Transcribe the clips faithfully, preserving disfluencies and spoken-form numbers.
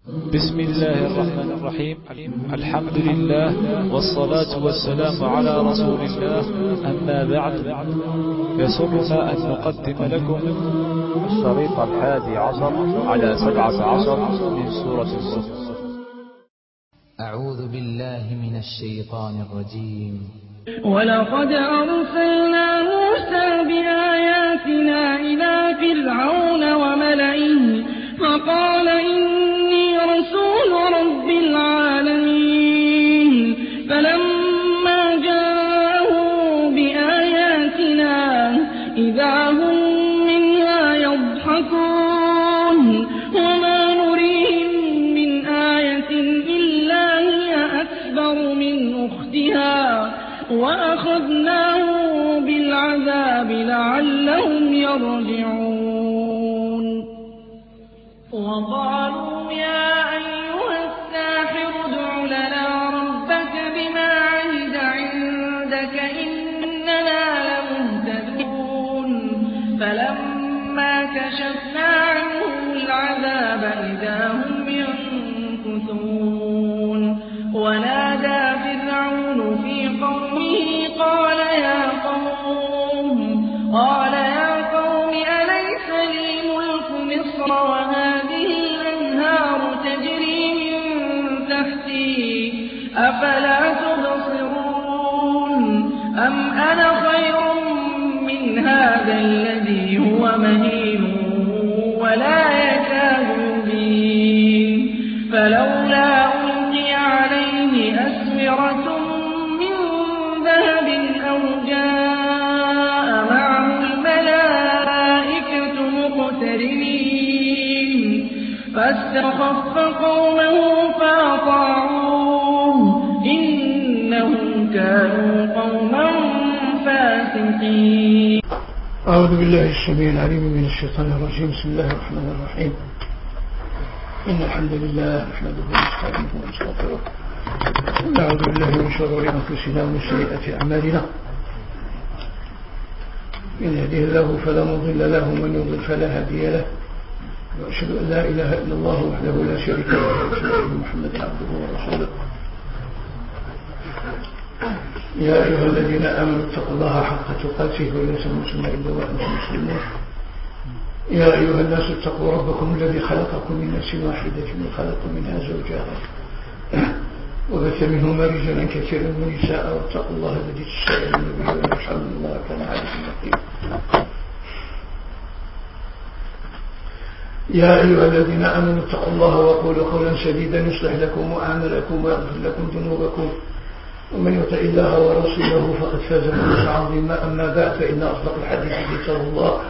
بسم الله الرحمن الرحيم. الحمد لله والصلاة والسلام على رسول الله. أما بعد، يسرنا أن نقدم لكم الشريط الحادي عشر على سبعة عشر من سورة الزخرف. أعوذ بالله من الشيطان الرجيم. ولقد أرسلنا موسى بآياتنا إلى فرعون وملئه فقال إني رسول رب العالمين. فلما جاءهم بآياتنا إذا هم منها يضحكون وما نريهم من آية إلا هي أكبر من أختها وأخذناهم بالعذاب لعلهم يرجعون. وقالوا يا أيها الساحر ادع لنا ربك بما عهد عندك إننا لمهتدون. فلما كشفنا عنهم العذاب إذا هم ينكثون. ونادى فرعون في قومه قال يا قوم قال يا قوم أليس لي ملك مصر وهذه الأنهار تجري من تحتي أفلا تبصرون أم أنا خير من هذا الذي هو مهين ولا يكاد يبين. فلولا ألقي عليه أسورة من ذهب أو جاء معه الملائكة مقترنين. فاستخف قومه فأطاعوه إنهم كانوا قوما فاسقين. أعوذ بالله السميع العليم من الشيطان الرجيم. بسم الله الرحمن الرحيم. إن الحمد لله نحمده ونستعينه ونستغفره ونعوذ بالله من شرور أنفسنا ومن سيئات أعمالنا. من يهده الله فلا مضل له ومن يضلل فلا هادي له. وأشهد أن لا إله إلا الله وحده لا شريك له وأشهد أن محمدا عبده ورسوله. يا أيها الذين آمنوا اتقوا الله حق تقاته ولا تموتن إلا وأنتم مسلمون. يا أيها الناس اتقوا ربكم الذي خلقكم من نفس واحدة وخلق منها زوجها وبث منهما رجالا كثيرا ونساء واتقوا الله الذي تساءلون به والأرحام إن الله كان عليكم رقيبا. يا أيها الذين آمنوا اتقوا الله وقولوا قولا سديدا يصلح لكم أعمالكم ويغفر لكم ذنوبكم ومن يطع الله ورسوله فقد فاز فوزا عظيما. أما بعد فإن أصدق الحديث كتاب الله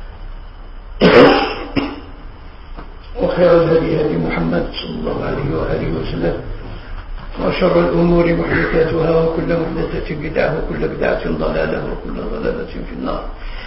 وخير الهدي هدي محمد صلى الله عليه وآله وسلم وشر الأمور محدثاتها وكل محدثة بدعة وكل بدعة ضلالة وكل ضلالة في النار.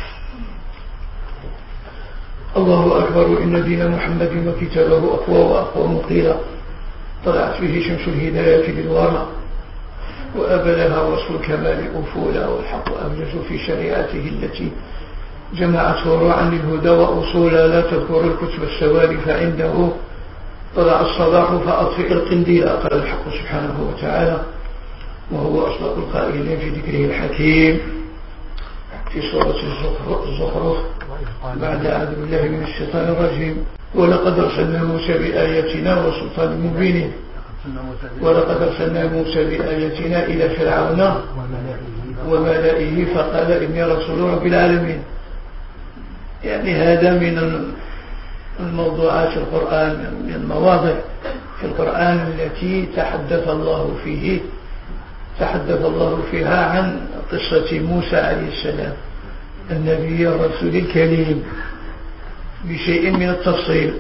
الله أكبر. إن دين محمد وكتابه أقوى وأقوى مقيلا طلعت به شمس الهداية بالورى وأبلها وصف الكمال أفولا والحق أبجز في شريعته التي جمعت وراعا للهدى وأصولا. لا تذكر الكتب السواري فعنده طلع الصباح فأطفئ القنديل. قال الحق سبحانه وتعالى وهو أصدق القائلين في ذكره الحكيم في سورة الزخرف بعد أعوذ بالله من الشيطان الرجيم. ولقد أرسلنا موسى بآياتنا وسلطان مبين. ولقد أرسلنا موسى بآياتنا إلى فرعون وملئه فقال إني رسول رب العالمين. يعني هذا من الموضوعات في القرآن، من المواضع في القرآن التي تحدث الله فيه تحدث الله فيها عن قصة موسى عليه السلام النبي الرسول الكريم بشيء من التفصيل.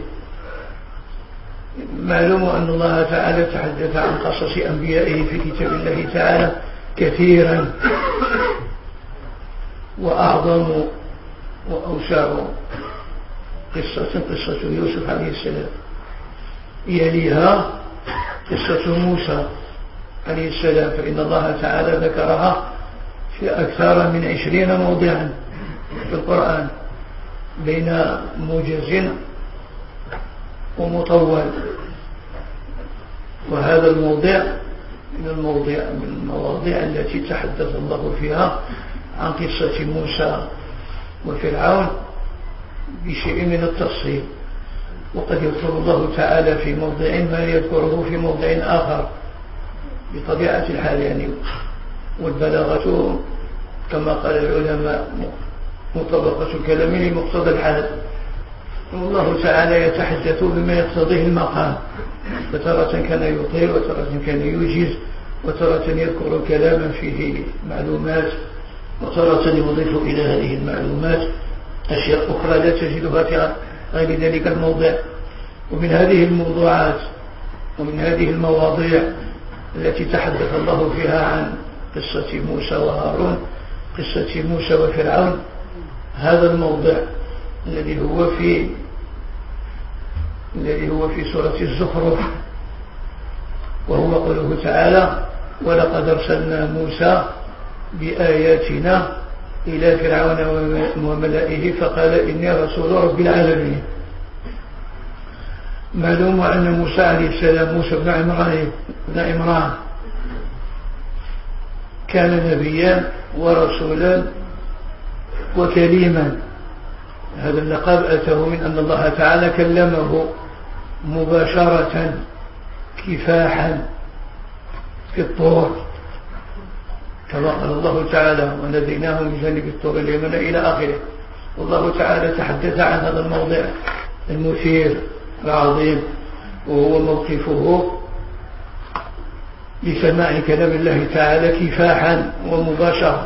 معلوم أن الله تعالى تحدث عن قصص أنبيائه في كتاب الله تعالى كثيرا، وأعظم وأوسع قصة قصة يوسف عليه السلام، يليها قصة موسى عليه السلام، فإن الله تعالى ذكرها في أكثر من عشرين موضعا في القرآن بين موجز ومطول. وهذا الموضع من الموضع من المواضيع التي تحدث الله فيها عن قصة موسى وفرعون بشيء من التفصيل، وقد يذكر الله تعالى في موضع ما يذكره في موضع آخر بطبيعة الحال يعني. والبلاغة كما قال العلماء مطابقة الكلام لمقتضى الحال، والله تعالى يتحدث بما يقتضيه المقام، فترة كان يطيل وترة كان يوجز، وترة يذكر كلاما فيه معلومات، وترة يضيف إلى هذه المعلومات أشياء أخرى لا تجدها في غير ذلك الموضع. ومن هذه الموضوعات ومن هذه المواضيع التي تحدث الله فيها عن قصة موسى وهارون، قصة موسى وفرعون، هذا الموضع الذي هو في الذي هو في سورة الزخرف، وهو قوله تعالى: ولقد أرسلنا موسى بآياتنا إلى فرعون وملئه فقال إني رسول رب العالمين. معلوم أن موسى عليه السلام موسى بن عمران بن عمران كان نبيا ورسولا وكليما. هذا اللقب أتاه من أن الله تعالى كلمه مباشرة كفاحا في الطور، كما قال الله تعالى: وناديناه من جانب الطور اليمنى إلى آخره. والله تعالى تحدث عن هذا الموضع المثير العظيم، وهو موقفه لسماع كلام الله تعالى كفاحا ومباشرة.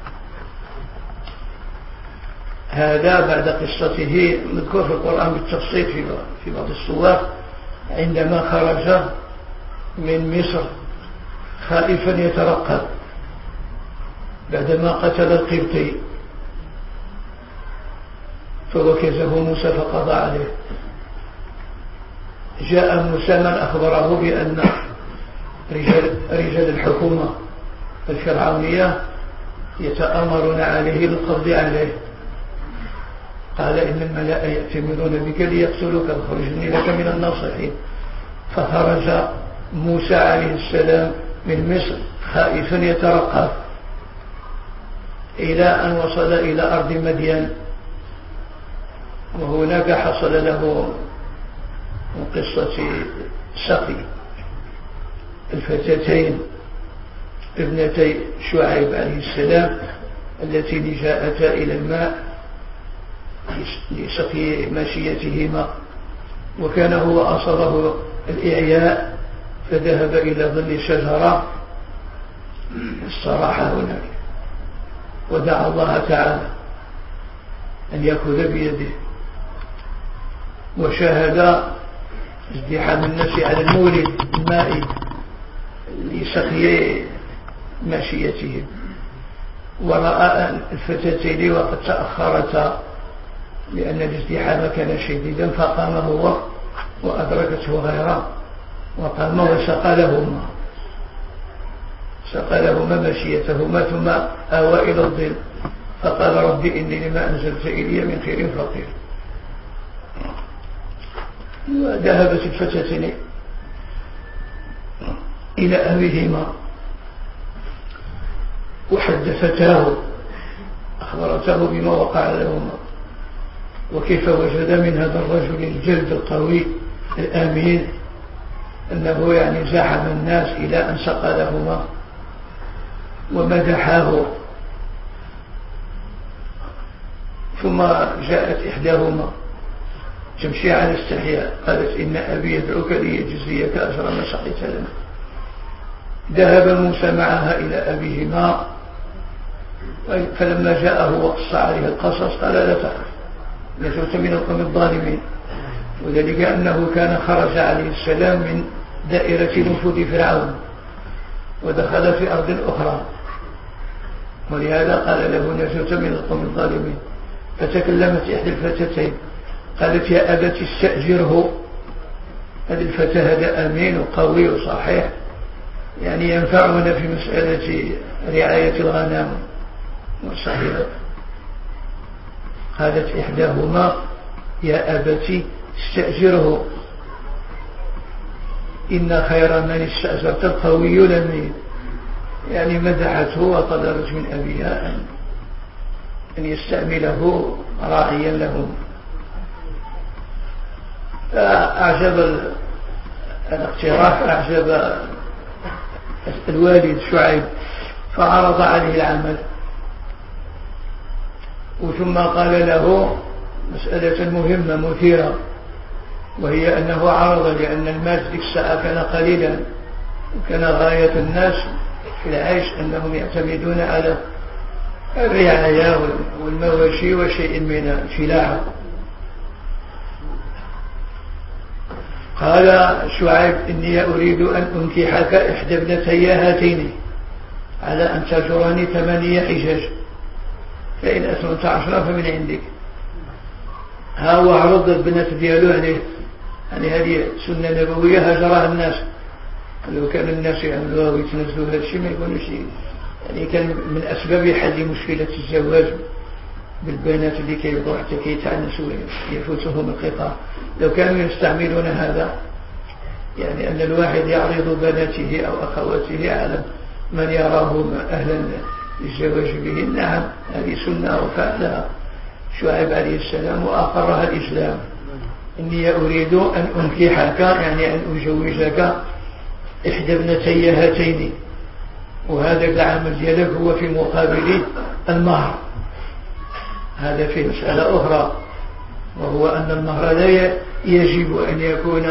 هذا بعد قصته مذكور في القرآن بالتفصيل في بعض السور، عندما خرج من مصر خائفا يترقب بعدما قتل القبطي، فوكزه موسى فقضى عليه. جاء موسى من أخبره بأن رجال, رجال الحكومة الفرعونية يتآمرون عليه للقبض عليه. قال: إن الملأ يأتمرون بك ليقتلوك فاخرجني لك من الناصحين. فخرج موسى عليه السلام من مصر خائفا يترقب إلى أن وصل إلى أرض مدين، وهناك حصل له من قصة سقي الفتاتين ابنتي شعيب عليه السلام اللتين جاءتا إلى الماء لسقي ماشيتهما، وكان هو أصابه الإعياء فذهب إلى ظل شجرة استراح هناك، ودعا الله تعالى أن يأخذ بيده، وشاهد ازدحام الناس على المورد المائي لسقي ماشيتهم، ورأى الفتاتين وقد تأخرتا لأن الازدحام كان شديدا، فقام هو وأدركته غيره وقام وسقى لهما سقى لهما ماشيتهما، ثم آوى إلى الظل فقال: ربي إني لما أنزلت إلي من خير فقير. وذهبت الفتاتين إلى أبيهما وحدثتاه أخبرته بما وقع لهما، وكيف وجد من هذا الرجل الجلد القوي الأمين أنه يعني زاحم الناس إلى أن سقى لهما، ومدحاه. ثم جاءت إحداهما تمشي على استحياء قالت: إن أبي يدعوك ليجزيك أجر ما سقيت لنا. ذهب موسى معها إلى أبيهما، فلما جاءه وقص عليه القصص قال: لا تخف، نجوت من القوم الظالمين. وذلك أنه كان خرج عليه السلام من دائرة نفوذ فرعون ودخل في أرض أخرى، ولهذا قال له: نجوت من القوم الظالمين. فتكلمت إحدى الفتاتين قالت: يا أبت استأجره. هذه الفتاة هذا أمين وقوي وصحيح، يعني ينفعنا في مسألة رعاية الغنم وصحيح. قالت إحداهما: يا أبت استأجره إن خير من استأجرت القوي الأمين، يعني مدحته وطلبت من أبيها أن أن يستعمله راعيا لهم. فأعجب الاقتراح، أعجب الوالد شعيب فعرض عليه العمل، وثم قال له مسألة مهمة مثيرة، وهي أنه عرض لأن المال ذيك الساعة كان قليلا، وكان غاية الناس في العيش أنهم يعتمدون على الرعاية والمواشي وشيء من الفلاحة. قال شعيب إني أريد أن أنكحك إحدى ابنتي هاتين على أن تأجرني ثمانية حجاج، فإن أتممت عشرة فمن عندك. ها هو عرض البنات ديالو عليه، يعني هذه سنة نبوية هجرها الناس. لو كان الناس يعملوها ويتنزلوا هذا الشيء ما يكونوش، يعني كان من أسباب حل مشكلة الزواج بالبنات اللي كيبقوا حتى كيتعنسوا يفوتهم القطار. لو كانوا يستعملون هذا، يعني أن الواحد يعرض بناته أو أخواته على من يراهم أهلا للزواج بهن، نعم هذه سنة وفعلها شعيب عليه السلام وأقرها الإسلام. إني أريد أن أنكحك، يعني أن أزوجك إحدى ابنتي هاتين، وهذا العمل ديالك هو في مقابل المهر. هذا في مسألة أخرى، وهو أن المهر لا يجب أن يكون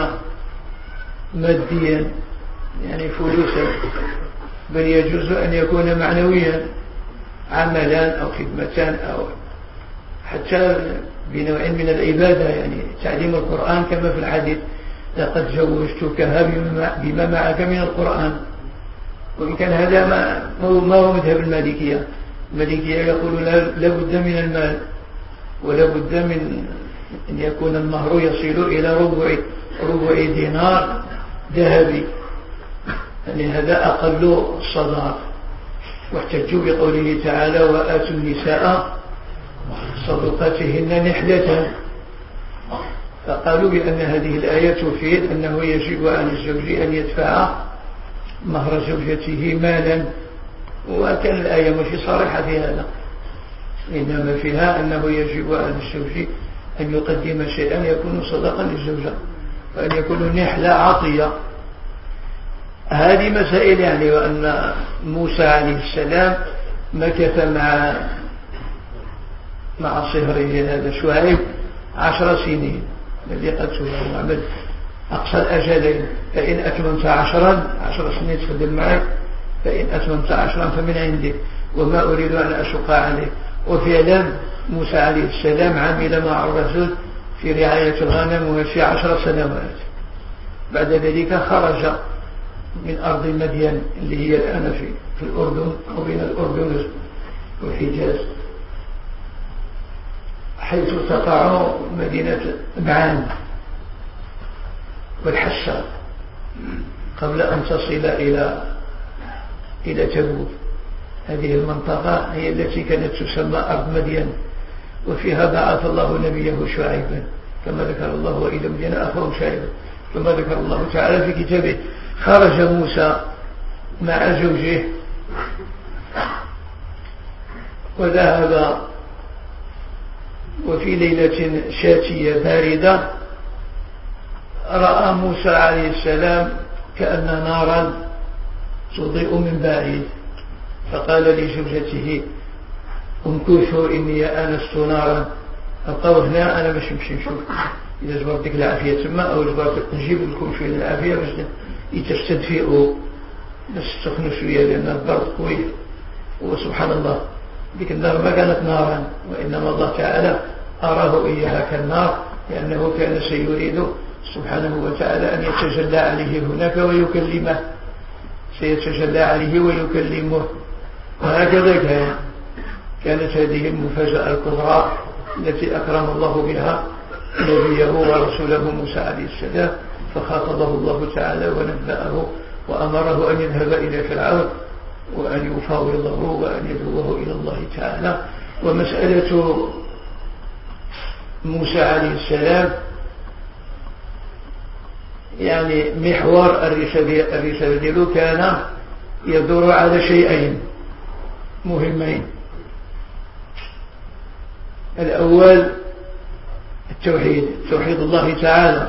ماديا يعني فلوسا، بل يجوز أن يكون معنويا، عملان أو خدمتان أو حتى بنوع من العبادة، يعني تعليم القرآن كما في الحديث لقد زوجتكها بما معك من القرآن. وإن كان هذا ما ما هو مذهب المالكية. المالكية يقول لا بد من المال، ولا بد من أن يكون المهر يصل إلى ربع ربع دينار ذهبي، يعني هذا أقل الصداق. واحتجوا بقوله تعالى وآتوا النساء صدقاتهن نحلة، فقالوا بأن هذه الآية تفيد أنه يجب على الزوج أن يدفع مهر زوجته مالا، وكان الآية مش صريحة في هذا، إنما فيها أنه يجب على الزوج أن يقدم شيئا يكون صدقا للزوجة، وأن يكون نحلة عطية. هذه مسائل، يعني وأن موسى عليه السلام مكث مع مع صهره هذا شعيب عشر سنين الذي قتله وعمل أقصى الأجلين، فإن أتممت عشرا عشر سنين تخدم معك، فإن أتممت عشرا فمن عندك، وما أريد أن أشق عليك. وفعلا موسى عليه السلام عمل مع الرسول في رعاية الغنم وفي عشر سنوات. بعد ذلك خرج من أرض مدين اللي هي الآن في, في الأردن أو بين الأردن والحجاز، حيث تقع مدينة معان والحسا قبل أن تصل إلى إلى تبوك. هذه المنطقة هي التي كانت تسمى أرض مدين، وفيها بعث الله نبيه شعيبا كما ذكر الله وإلى مدين أخوهم شعيبا، كما ذكر الله تعالى في كتابه. خرج موسى مع زوجه وذهب، وفي ليلة شاتية باردة رأى موسى عليه السلام كأن نارا تضيء من بعيد، فقال لزوجته امكثوا إني آنست نارا، أبقوا هنا أنا باش نمشي نشوف إذا جبرت ديك العافية تما، أو جبرت نجيب لكم شوية العافية باش يتستدفئوا باش تسخنوا شوية، لأن البرد قوي. وسبحان الله ديك النار ما كانت نارا، وإنما الله تعالى أراه إياها كالنار، لأنه كان سيريد سبحانه وتعالى أن يتجلى عليه هناك ويكلمه، سيتجلى عليه ويكلمه. وهكذا كان كانت هذه المفاجأة الكبرى التي أكرم الله بها نبيه ورسوله موسى عليه السلام، فخاطبه الله تعالى ونبأه وأمره أن يذهب إلى فرعون وأن يفاوضه وأن يدعوه إلى الله تعالى. ومسألة موسى عليه السلام يعني محور الرسالة الرسالة ديالو كان يدور على شيئين مهمين. الأول التوحيد، توحيد الله تعالى.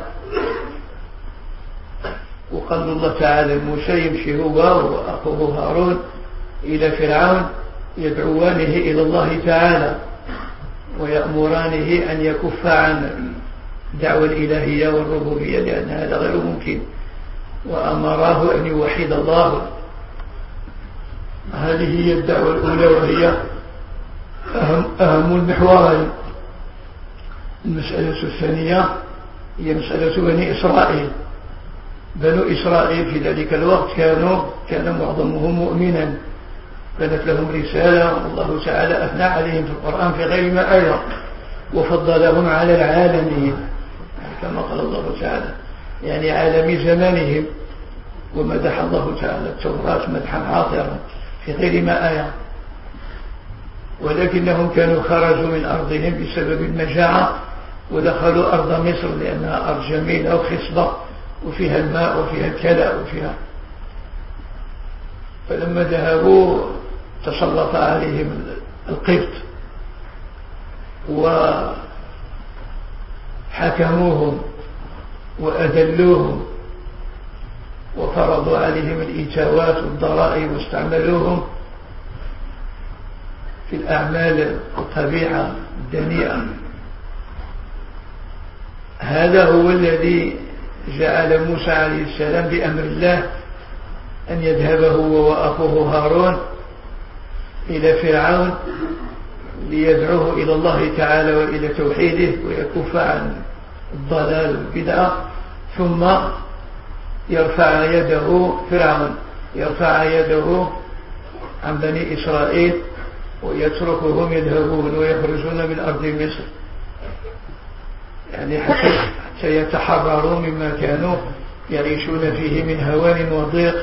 وقال الله تعالى موسى يمشي هو وأخوه هارون إلى فرعون يدعوانه إلى الله تعالى ويأمرانه أن يكف عن دعوة الإلهية والربوبية لأن هذا غير ممكن، وأمراه أن يوحد الله. هذه هي الدعوة الأولى وهي أهم, أهم المحورين. المسألة الثانية هي مسألة بني إسرائيل. بنو إسرائيل في ذلك الوقت كانوا كان معظمهم مؤمنا، كانت لهم رسالة، والله تعالى أثنى عليهم في القرآن في غير ما آية وفضلهم على العالمين كما قال الله تعالى، يعني عالم زمانهم. ومدح الله تعالى التوراة مدحا عاطرا في غير ما آية، ولكنهم كانوا خرجوا من أرضهم بسبب المجاعة ودخلوا أرض مصر لأنها أرض جميلة وخصبة وفيها الماء وفيها الكلاء وفيها. فلما ذهبوا تسلط عليهم القبط وحكموهم وأذلوهم وفرضوا عليهم الإيتاوات والضرائب واستعملوهم في الأعمال القبيحة الدنيئة. هذا هو الذي جعل موسى عليه السلام بأمر الله أن يذهب هو وأخوه هارون إلى فرعون ليدعوه إلى الله تعالى وإلى توحيده ويكف عن الضلال والبدعة، ثم يرفع يده فرعون يرفع يده عن بني إسرائيل ويتركهم يذهبون ويخرجون من أرض مصر، يعني حتى يتحرروا مما كانوا يعيشون فيه من هوان وضيق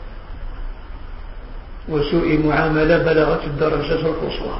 وسوء معاملة بلغت الدرجة القصوى.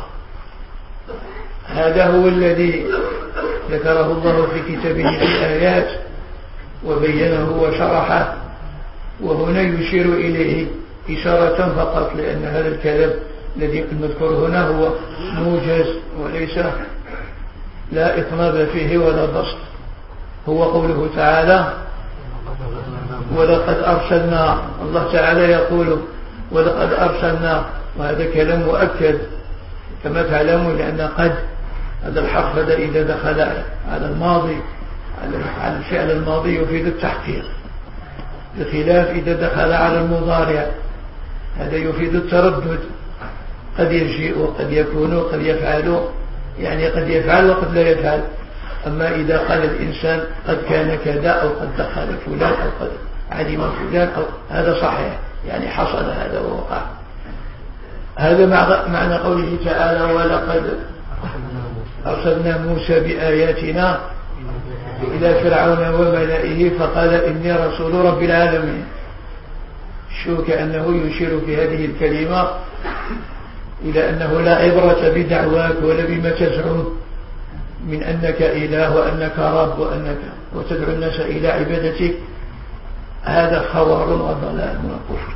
هذا هو الذي ذكره الله في كتابه في الآيات وبينه وشرحه، وهنا يشير إليه إشارة فقط، لأن هذا الكلام الذي المذكور هنا هو موجز وليس لا إطناب فيه ولا بسط. هو قوله تعالى ولقد أرسلنا، الله تعالى يقول ولقد أرسلنا، وهذا كلام مؤكد كما تعلمون، لأن قد هذا الحرف هذا إذا دخل على الماضي على الفعل الماضي يفيد التحقيق، بخلاف إذا دخل على المضارع هذا يفيد التردد، قد يجيء وقد يكون وقد يفعل، يعني قد يفعل وقد لا يفعل. أما إذا قال الإنسان قد كان كذا أو قد دخل فلان أو قد علم فلان أو هذا صحيح، يعني حصل هذا ووقع. هذا معنى قوله تعالى ولقد أرسلنا موسى بآياتنا إلى فرعون وملئه فقال إني رسول رب العالمين. شو كأنه يشير في هذه الكلمة إلى أنه لا عبرة بدعواك ولا بما تزعم من أنك إله وأنك رب وأنك وتدعو الناس إلى عبادتك، هذا خوار وضلال وكفر.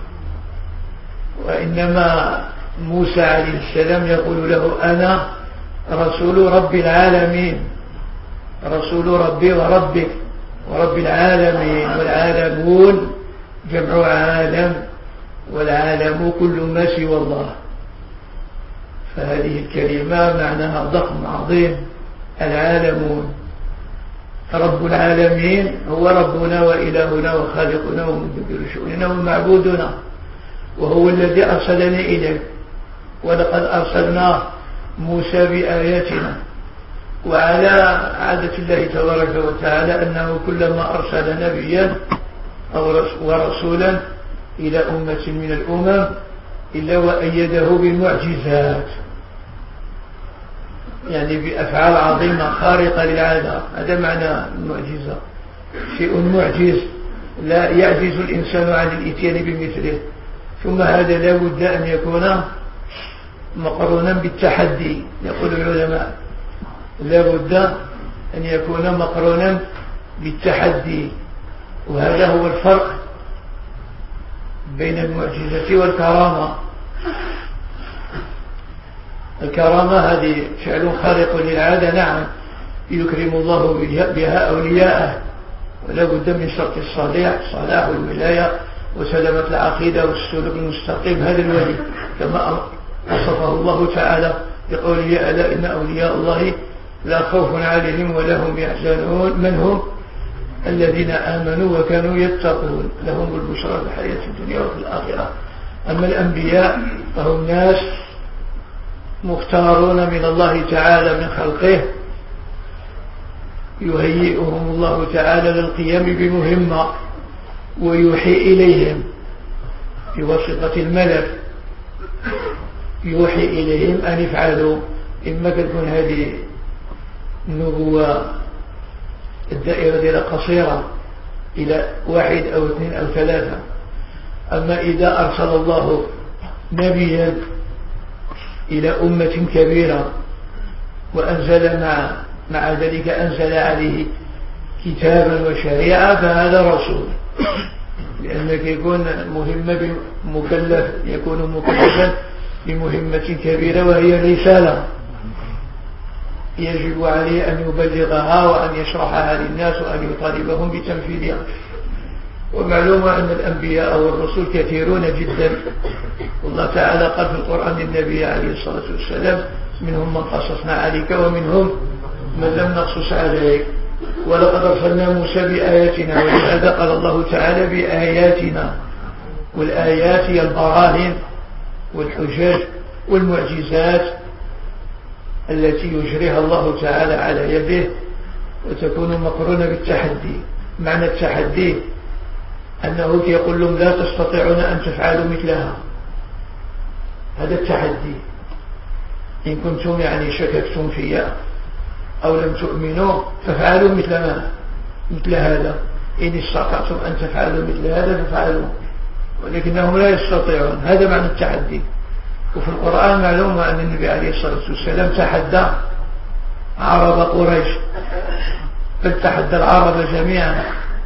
وإنما موسى عليه السلام يقول له أنا رسول رب العالمين، رسول ربي وربك ورب العالمين، والعالمون جمع عالم، والعالم كل ما سوى الله. فهذه الكلمة معناها ضخم عظيم. العالمون، رب العالمين هو ربنا وإلهنا وخالقنا ومدبر شؤوننا ومعبودنا، وهو الذي أرسلني إليك. ولقد أرسلنا موسى بآياتنا. وعلى عادة الله تبارك وتعالى أنه كلما أرسل نبيا أو ورسولا إلى أمة من الأمم إلا وأيده بالمعجزات، يعني بأفعال عظيمة خارقة للعادة. هذا معنى المعجزة، شيء معجز لا يعجز الإنسان عن الإتيان بمثله. ثم هذا لا بد أن يكون مقرونا بالتحدي، يقول العلماء لا بد أن يكون مقرونا بالتحدي. وهذا هو الفرق بين المعجزة والكرامة. الكرامة هذه فعل خارق للعادة، نعم يكرم الله بها أولياءه، ولا بد من شرط الصلاح صلاح والولاية وسلامة العقيدة والسلوك المستقيم. هذا الولي كما وصفه الله تعالى بقوله ألا إن أولياء الله لا خوف عليهم ولا هم يحزنون من هم الذين آمنوا وكانوا يتقون لهم البشرى في الحياة الدنيا وفي الآخرة. أما الأنبياء فهم ناس مختارون من الله تعالى من خلقه، يهيئهم الله تعالى للقيام بمهمة ويوحي إليهم بواسطة الملك، يوحي إليهم أن يفعلوا. إما تكون هذه النبوة الدائرة دي قصيرة إلى واحد أو اثنين أو ثلاثة. أما إذا أرسل الله نبيا إلى أمة كبيرة وأنزل مع مع ذلك أنزل عليه كتابا وشريعة فهذا رسول، لأنك يكون مهمة مكلف يكون مكلفا بمهمة كبيرة وهي رسالة يجب عليه أن يبلغها وأن يشرحها للناس وأن يطالبهم بتنفيذها. ومعلوم أن الأنبياء والرسل كثيرون جدا، والله تعالى قال في القرآن للنبي عليه الصلاة والسلام منهم من قصصنا عليك ومنهم من لم نقصص عليك ولقد أرسلنا موسى بآياتنا. ولهذا قال الله تعالى بآياتنا، والآيات هي البراهين والحجج والمعجزات التي يجريها الله تعالى على يده وتكون مقرونة بالتحدي. معنى التحدي أنه يقول لهم لا تستطيعون أن تفعلوا مثلها، هذا التحدي. إن كنتم يعني شككتم فيها أو لم تؤمنوا فافعلوا مثل ما مثل هذا، إن استطعتم أن تفعلوا مثل هذا فافعلوا، ولكنهم لا يستطيعون. هذا معنى التحدي. وفي القرآن معلوم أن النبي عليه الصلاة والسلام تحدى عرب قريش، بل تحدى العرب جميعا،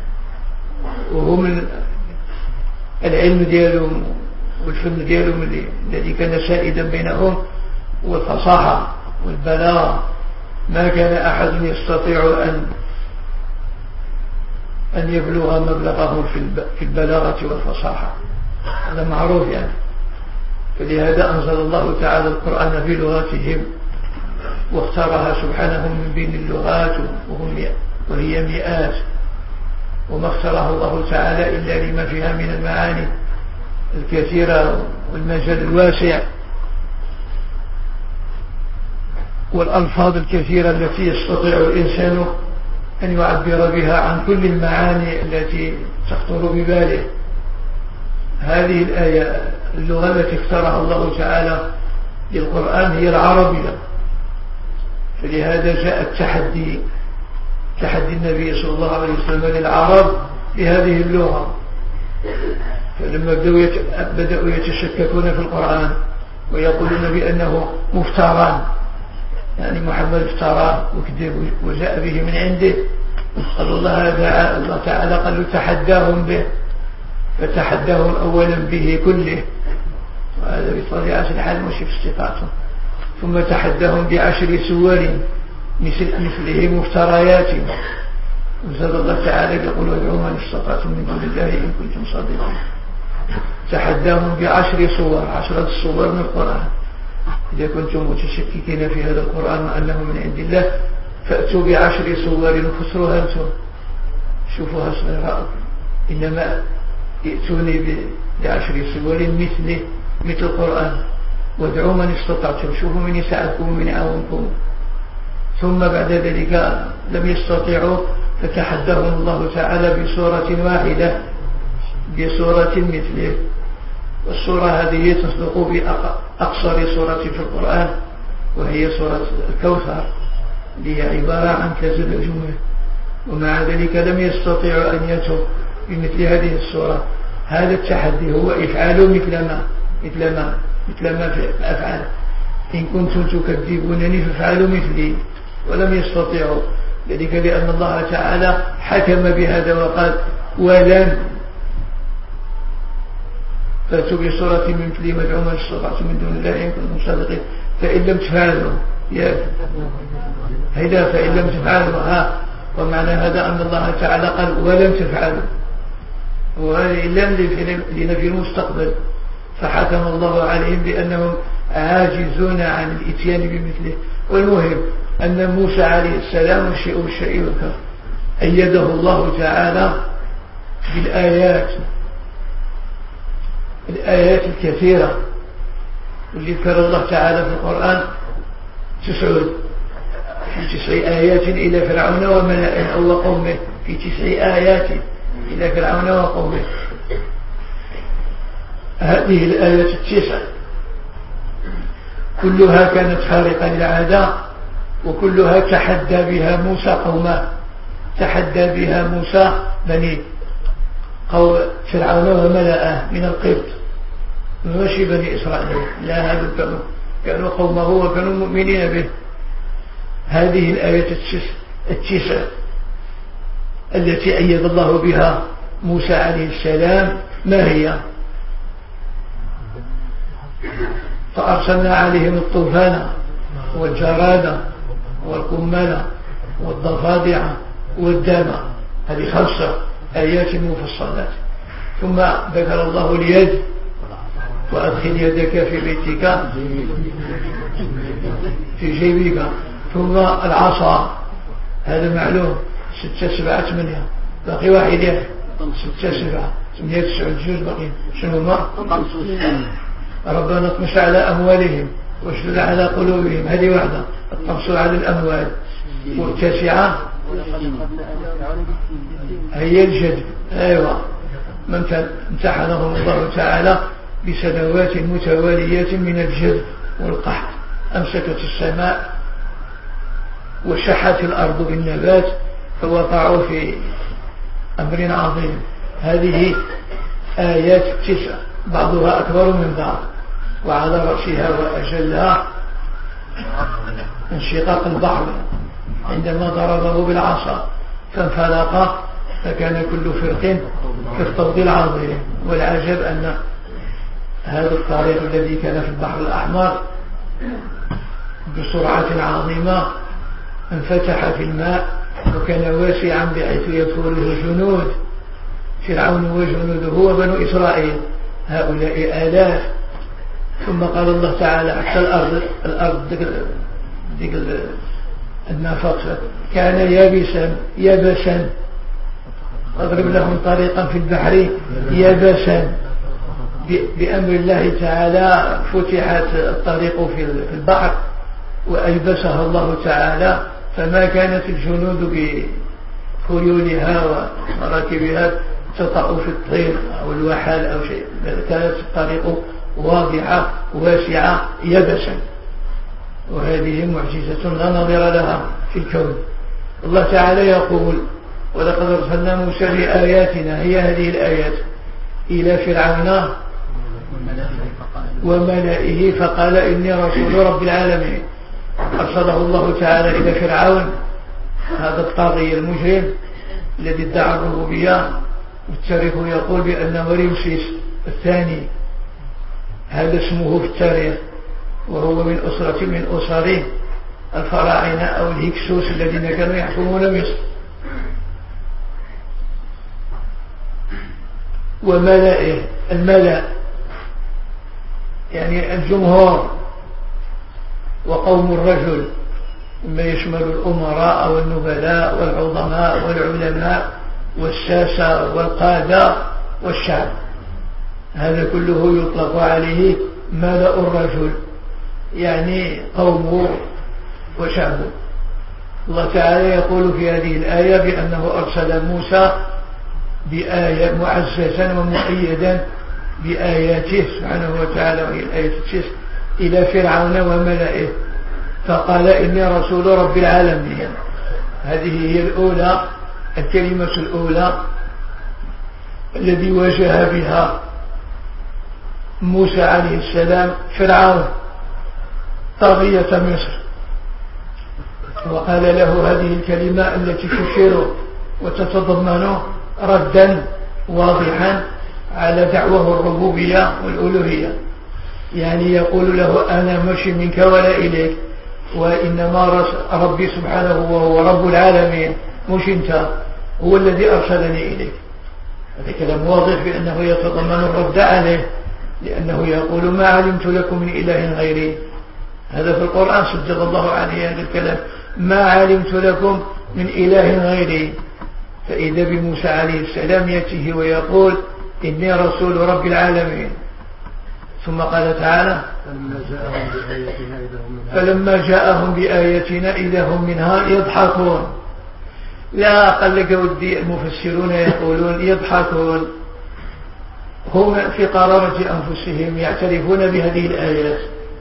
وهم العلم ديالهم والفن ديالهم الذي كان سائدا بينهم والفصاحة والبلاغة. ما كان أحد يستطيع أن أن يبلغ مبلغهم في البلاغة والفصاحة، هذا معروف يعني. فلهذا أنزل الله تعالى القرآن في لغاتهم واختارها سبحانه من بين اللغات وهم وهي مئات، وما اختاره الله تعالى إلا لما فيها من المعاني الكثيرة والمجال الواسع والألفاظ الكثيرة التي يستطيع الإنسان أن يعبر بها عن كل المعاني التي تخطر بباله. هذه الآية اللغة التي اختارها الله تعالى للقرآن هي العربية، فلهذا جاء التحدي تحدي النبي صلى الله عليه وسلم للعرب بهذه اللغة. فلما بدأوا يتشككون في القرآن ويقولون بأنه مفترى، يعني محمد افتراه وكذب وجاء به من عنده، قال الله تعالى الله تعالى قال تحداهم به، فتحداهم أولا به كله، وهذا بطبيعة الحال مش في استطاعتهم، ثم تحداهم بعشر سور مثل مثله مفتريات. وزاد الله تعالى يقول وادعوا من استطعتم من دون الله إن كنتم صادقين. تحداهم بعشر صور، عشرة صور من القرآن. إذا كنتم متشككين في هذا القرآن وأنه من عند الله فأتوا بعشر صور فسروها أنتم، شوفوها صغيرة، إنما ائتوني بعشر صور مثله مثل القرآن، وادعوا من استطعتم، شوفوا من يساعدكم ومن يعاونكم. ثم بعد ذلك لم يستطيعوا فتحدهم الله تعالى بسورة واحدة، بسورة مثله. والسورة هذه تصدق بأقصر سورة في القرآن، وهي سورة الكوثر، هي عبارة عن كذا جملة، ومع ذلك لم يستطيعوا أن يأتوا بمثل هذه السورة. هذا التحدي هو افعلوا مثل ما مثل ما مثل ما أفعل، إن كنتم تكذبونني فافعلوا مثلي، ولم يستطيعوا ذلك لأن الله تعالى حكم بهذا وقال ولن فأتوا بصورة من مثله وادعوا من استطعتم من دون الله إن كنتم صادقين فإن لم تفعلوا يا هذا فإن لم تفعلوا ها ومعنى هذا أن الله تعالى قال ولم تفعلوا وهذه لم لنفي المستقبل فحكم الله عليهم بأنهم عاجزون عن الاتيان بمثله. والمهم أن موسى عليه السلام الشيء والشيء والكفر أيده الله تعالى بالآيات الآيات الكثيرة واللي ذكر الله تعالى في القرآن تسعود في تسع آيات إلى فرعون وملئه أو قومه في تسع آيات إلى فرعون وقومه. هذه الآيات التسع كلها كانت خارقة للعادة وكلها تحدى بها موسى قومه تحدى بها موسى بني قوم فرعون وملئه من القبط ماشي بني إسرائيل لا هذا كانوا كانوا قومه وكانوا مؤمنين به. هذه الآيات التسع التي أيد الله بها موسى عليه السلام ما هي؟ فأرسلنا عليهم الطوفان والجراد والقمل والضفادع والدم هذه خمسة آيات مفصلات. ثم ذكر الله اليد وأدخل يدك في بيتك في جيبك. ثم العصا هذا معلوم ستة سبعة ثمانية باقي واحد ستة سبعة ثمانية تسعة جوج باقي شنو ما ربنا اطمس على أموالهم واشدد على قلوبهم هذه واحدة الطمس على الأموال. والتاسعة هي الجدب أيوة من امتحنهم الله تعالى بسنوات متواليات من الجدب والقحط أمسكت السماء وشحت الأرض بالنبات فوقعوا في أمر عظيم. هذه آيات تسع بعضها أكبر من بعض وعلى رأسها وأجلها انشقاق البحر عندما ضربه بالعصا فانفلق فكان كل فرق كالطود العظيم. والعجب أن هذا الطريق الذي كان في البحر الأحمر بسرعة عظيمة انفتح في الماء وكان واسعا بحيث يدخله جنود فرعون وجنوده وبنو إسرائيل هؤلاء آلاف. ثم قال الله تعالى حتى الأرض الأرض ديك, ديك النفق كان يابسا يبسا اضرب لهم طريقا في البحر يبسا بأمر الله تعالى فتحت الطريق في البحر وأيبسها الله تعالى فما كانت الجنود بخيولها ومراكبها تطأ في الطير أو الوحال أو شيء كانت الطريق واضحة واسعة يبسا. وهذه معجزة لا نظير لها في الكون. الله تعالى يقول ولقد أرسلنا موسى بآياتنا هي هذه الآيات إلى فرعون وملئه فقال إني رسول رب العالمين. أرسله الله تعالى إلى فرعون هذا الطاغية المجرم الذي ادعى الربوبية والتاريخ يقول بأنه رمسيس الثاني هذا اسمه في التاريخ وهو من أسرة من أسر الفراعنة أو الهكسوس الذين كانوا يحكمون مصر. وملئه الملأ يعني الجمهور وقوم الرجل مما يشمل الأمراء والنبلاء والعظماء والعلماء والساسة والقادة والشعب هذا كله يطلق عليه ملأ الرجل يعني قومه وشعبه. الله تعالى يقول في هذه الآية بأنه أرسل موسى بآية معززا ومؤيدا بآياته سبحانه وتعالى وهي الآية التسع إلى فرعون وملئه فقال إني رسول رب العالمين. هذه هي الأولى الكلمة الأولى الذي واجه بها موسى عليه السلام فرعون طاغية مصر وقال له هذه الكلمة التي تشير وتتضمن ردا واضحا على دعوه الربوبية والألوهية، يعني يقول له أنا مش منك ولا إليك، وإنما ربي سبحانه وهو رب العالمين مش أنت، هو الذي أرسلني إليك. هذا كلام واضح بأنه يتضمن الرد عليه، لأنه يقول ما علمت لكم من إله غيري. هذا في القرآن صدق الله عليه هذا الكلام، ما علمت لكم من إله غيري. فإذا بموسى عليه السلام يأتيه ويقول إني رسول رب العالمين. ثم قال تعالى فلما جاءهم بآياتنا إذا هم منها يضحكون. لا قال لك ودي المفسرون يقولون يضحكون، هم في قرارة أنفسهم يعترفون بهذه الآيات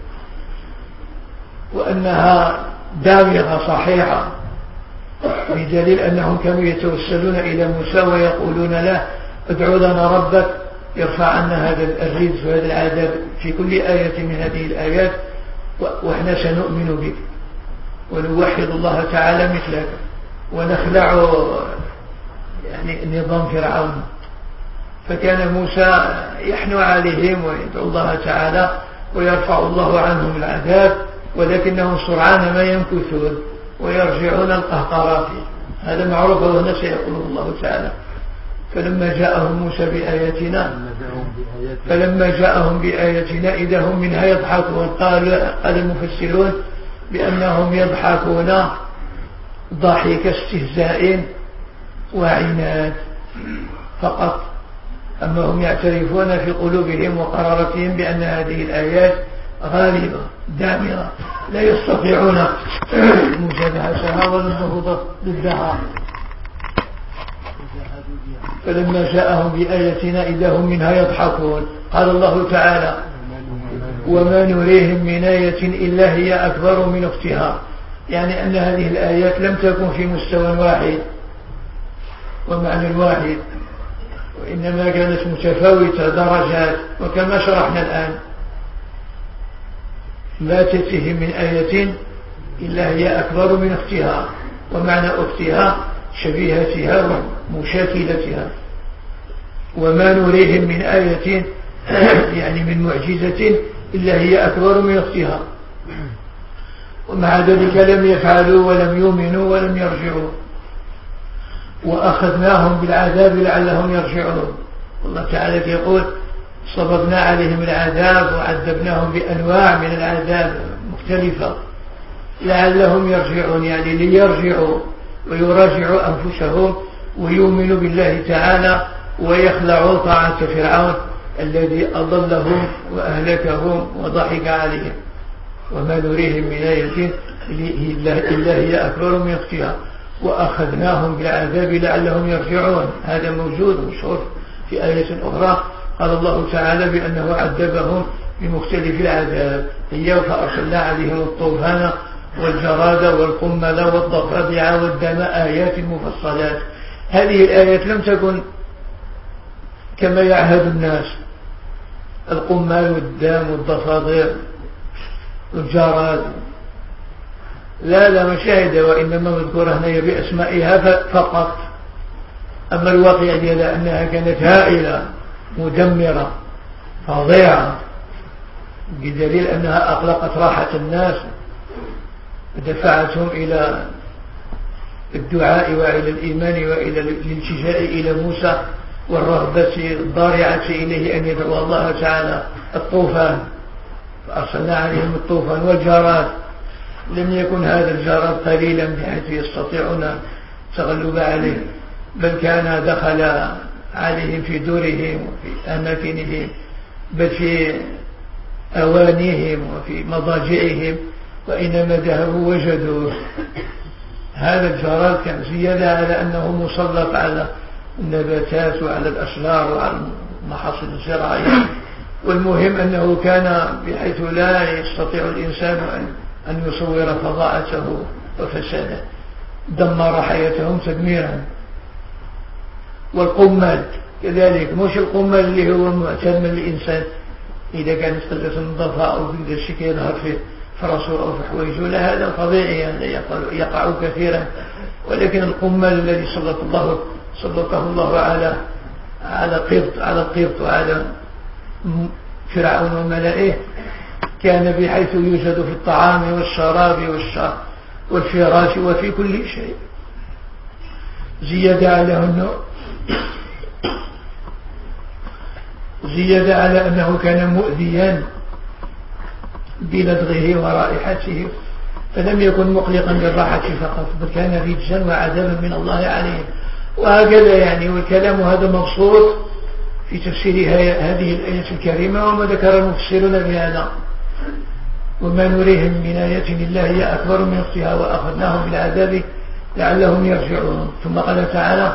وأنها دامغة صحيحة، بدليل أنهم كانوا يتوسلون إلى موسى ويقولون له ادعو لنا ربك يرفع عنا هذا الرجز وهذا العذاب في كل آية من هذه الآيات، وإحنا سنؤمن بك ونوحد الله تعالى مثلك ونخلع يعني نظام فرعون. فكان موسى يحنو عليهم ويدعو الله تعالى ويرفع الله عنهم العذاب، ولكنهم سرعان ما يمكثون ويرجعون القهقرات. هذا معروف وهنا سيقوله الله تعالى فلما جاءهم موسى بآياتنا فلما جاءهم بآياتنا إذا هم منها يضحكون. قال قال المفسرون بأنهم يضحكون ضحك استهزاء وعناد فقط، أما هم يعترفون في قلوبهم وقرارتهم بأن هذه الآيات غالبة دامرة لا يستطيعون مجابهتها ولا النهوض ضدها. فلما جاءهم بآياتنا إذا هم منها يضحكون. قال الله تعالى وما نريهم من آية إلا هي أكبر من أختها، يعني أن هذه الآيات لم تكن في مستوى واحد ومعنى واحد، وإنما كانت متفاوتة درجات. وكما شرحنا الآن ما تأتيهم من آية إلا هي أكبر من أختها، ومعنى أختها شبيهتها ومشاكلتها. وما نريهم من آية يعني من معجزة إلا هي أكبر من أختها، ومع ذلك لم يفعلوا ولم يؤمنوا ولم يرجعوا، وأخذناهم بالعذاب لعلهم يرجعون. الله تعالى يقول صببنا عليهم العذاب وعذبناهم بأنواع من العذاب مختلفة لعلهم يرجعون، يعني ليرجعوا ويراجعوا أنفسهم ويؤمنوا بالله تعالى ويخلعوا طاعة فرعون الذي أضلهم وأهلكهم وضحك عليهم. وما نريهم من آية إلا هي أكبر من أختها وأخذناهم بالعذاب لعلهم يرجعون. هذا موجود مشهور في آية أخرى قال الله تعالى بأنه عذبهم بمختلف العذاب، هي فأرسلنا عليهم الطوفان والجراد والقمل والضفادع والدم آيات مفصلات. هذه الآيات لم تكن كما يعهد الناس القمل والدم والضفادع والجراد، لا لا مشاهدة، وإنما مذكورة هنا بأسمائها فقط. أما الواقع ديالها أنها كانت هائلة مدمرة فظيعة، بدليل أنها أقلقت راحة الناس ودفعتهم إلى الدعاء وإلى الإيمان وإلى الالتجاء إلى موسى والرغبة الضارعة إليه أن يدعو الله تعالى. الطوفان فأرسلنا عليهم الطوفان والجراد، لم يكن هذا الجراد قليلا بحيث يستطيعون التغلب عليه، بل كان دخل عليهم في دورهم وفي أماكنهم بل في أوانيهم وفي مضاجعهم، وإنما ذهبوا وجدوه. هذا الجراد كان زيادة على أنه مسلط على النباتات وعلى الأشجار وعلى المحاصيل الزراعية. والمهم أنه كان بحيث لا يستطيع الإنسان أن يصور فظاعته وفساده، دمر حياتهم تدميرا. والقمل كذلك، مش القمل اللي هو معتاد من الإنسان إذا كانت قدرة النظافة أو في الشيء يظهر في فرسه أو في حويجه، لا هذا فظيعي هذا يقع كثيرا. ولكن القمل الذي سلط الله سلطه الله على على قبط على القبط وعلى فرعون وملئه، كان بحيث يوجد في الطعام والشراب والفراش وفي كل شيء. زيادة على أنه زيادة على أنه كان مؤذيا بلدغه ورائحته، فلم يكن مقلقا بالراحة فقط، بل كان رجزا وعذابا من الله عليه. وهكذا يعني، والكلام هذا مبسوط في تفسير هذه الآية الكريمة، وما ذكر المفسرون بهذا. وما نريهم من آية الله هي أكبر من أختها وأخذناهم بالعذاب لعلهم يرجعون. ثم قال تعالى: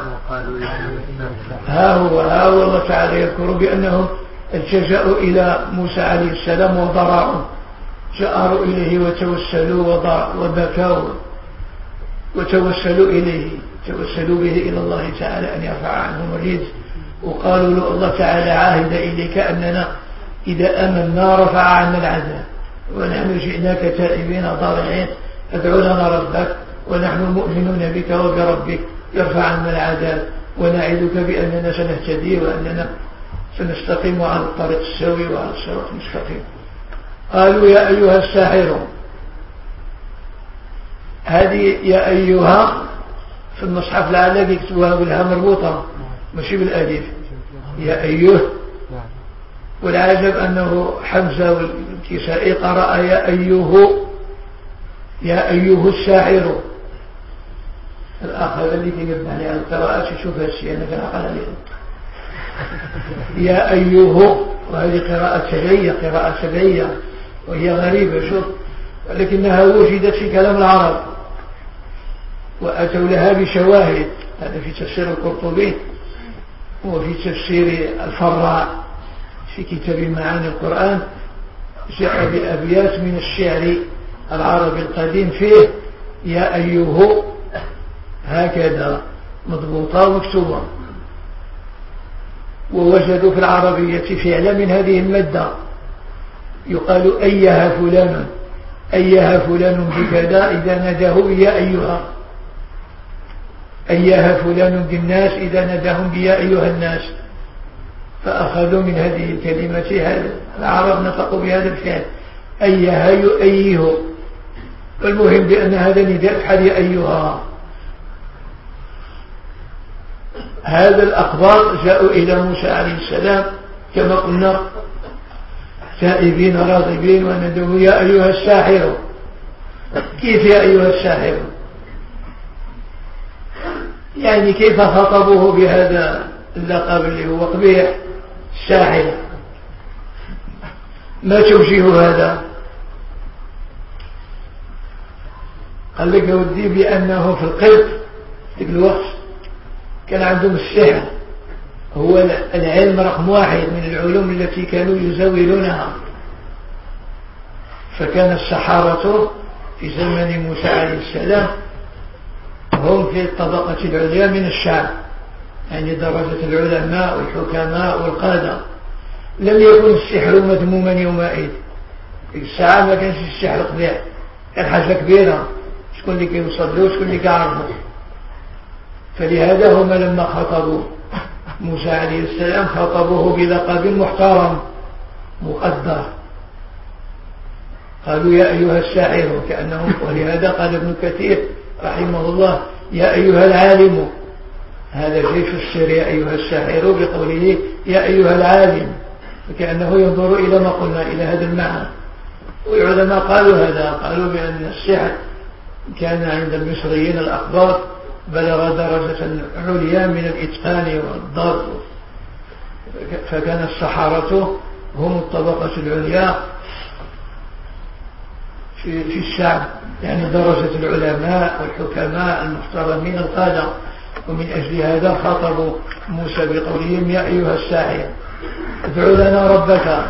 ها هو ها هو الله تعالى يذكر بأنهم التجأوا إلى موسى عليه السلام وضرعوا، جأروا إليه وتوسلوا وبكوا وتوسلوا إليه، توسلوا به إلى الله تعالى أن يرفع عنهم الرجز. وقالوا له الله تعالى: عاهد إليك أننا إذا أمنا رفع عنا العذاب، ونحن جئناك تائبين ضارعين، ادعو لنا ربك ونحن مؤمنون بك وبربك يرفع عنا العذاب، ونعدك بأننا سنهتدي وأننا سنستقيم على الطريق السوي وعلى الصراط المستقيم. قالوا: يا أيها الساحر. هذه يا أيها في المصحف لعلك يكتبوها بالها مربوطة ماشي بالالف، يا أيها. والعجب أنه حمزة والكسائي قرأ يا أيها يا أيها الساحر. الآخر اللي ينبهني على القراءة يشوف هالشيء أنا كان أقل عليه يا أيها، وهذه قراءة سبعية قراءة سبعية وهي غريبة شوف، ولكنها وجدت في كلام العرب وأتوا لها بشواهد. هذا في تفسير القرطبي وفي تفسير الفراء في كتاب معاني القرآن، جاء بأبيات من الشعر العربي القديم فيه يا أيها هكذا مضبوطة ومكتوبة. ووجدوا في العربية فعلا من هذه المادة، يقال أيها فلان أيها فلان بكذا إذا ناداه يا أيها، أيها فلان بالناس إذا ناداهم بيا أيها الناس. فأخذوا من هذه الكلمة، العرب نطقوا بهذا الفعل أيها يؤيه. والمهم بأن هذا نداء حال يا أيها. هذا الأخبار جاءوا إلى موسى عليه السلام كما قلنا تائبين راغبين وندعوا يا أيها الساحر. كيف يا أيها الساحر؟ يعني كيف خطبوه بهذا اللقب اللي هو قبيح الساحر؟ ما توجيه هذا؟ قال لك يا ودي بأنه في القبط في الوقت كان عندهم السحر هو العلم رقم واحد من العلوم التي كانوا يزاولونها. فكان السحرة في زمن موسى عليه السلام هم في الطبقة العليا من الشعب، يعني درجة العلماء والحكماء والقادة. لم يكن السحر مذموما يومئذ، في الساعة ما كانش السحر قبيح، كان حاجة كبيرة، شكون اللي كيوصلوا شكون اللي كيعرفوا. فلهذا هم لما خطبوا موسى عليه السلام خطبوه بلقب محترم مقدر، قالوا يا أيها الساحر كأنهم. ولهذا قال ابن كثير رحمه الله يا أيها العالم، هذا جيش السر يا أيها الساحر بقوله يا أيها العالم، فكأنه ينظر إلى ما قلنا إلى هذا المعنى. والعلماء قالوا هذا، قالوا بأن السحر كان عند المصريين الأخبار بلغ درجة عليا من الإتقان والضبط، فكان السحرة هم الطبقة العليا في, في الشعب، يعني درجة العلماء والحكماء المحترمين القادة. ومن أجل هذا خاطبوا موسى بقولهم يا أيها الساحر ادع لنا ربك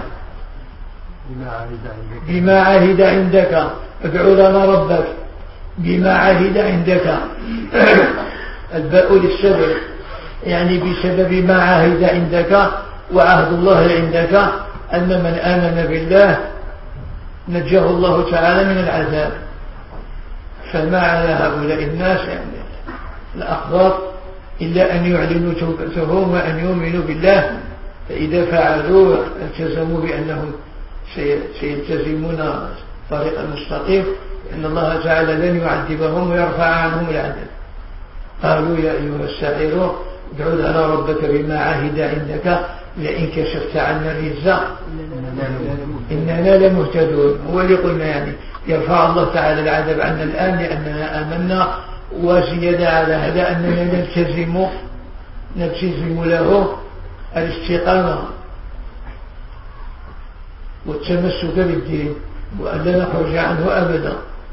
بما عهد عندك، ادع لنا ربك بما عهد عندك. الباء للسبب، يعني بسبب ما عهد عندك، وعهد الله عندك أن من آمن بالله نجاه الله تعالى من العذاب. فما على هؤلاء الناس يعني الأخبار إلا أن يعلنوا توبتهم وأن يؤمنوا بالله. فإذا فعلوا التزموا بأنهم سيلتزمون طريق المستقيم، إن الله تعالى لن يعذبهم ويرفع عنهم العذاب. قالوا يا أيها الساحر ادع لنا ربك بما عهد عندك لئن كشفت عنا الرجز إننا لمهتدون. هو اللي قلنا يعني يرفع الله تعالى العذاب عنا الآن لأننا آمنا، وزيادة على هذا أننا نلتزم نلتزم له الاستقامة والتمسك بالدين وأن لا نخرج عنه أبدا.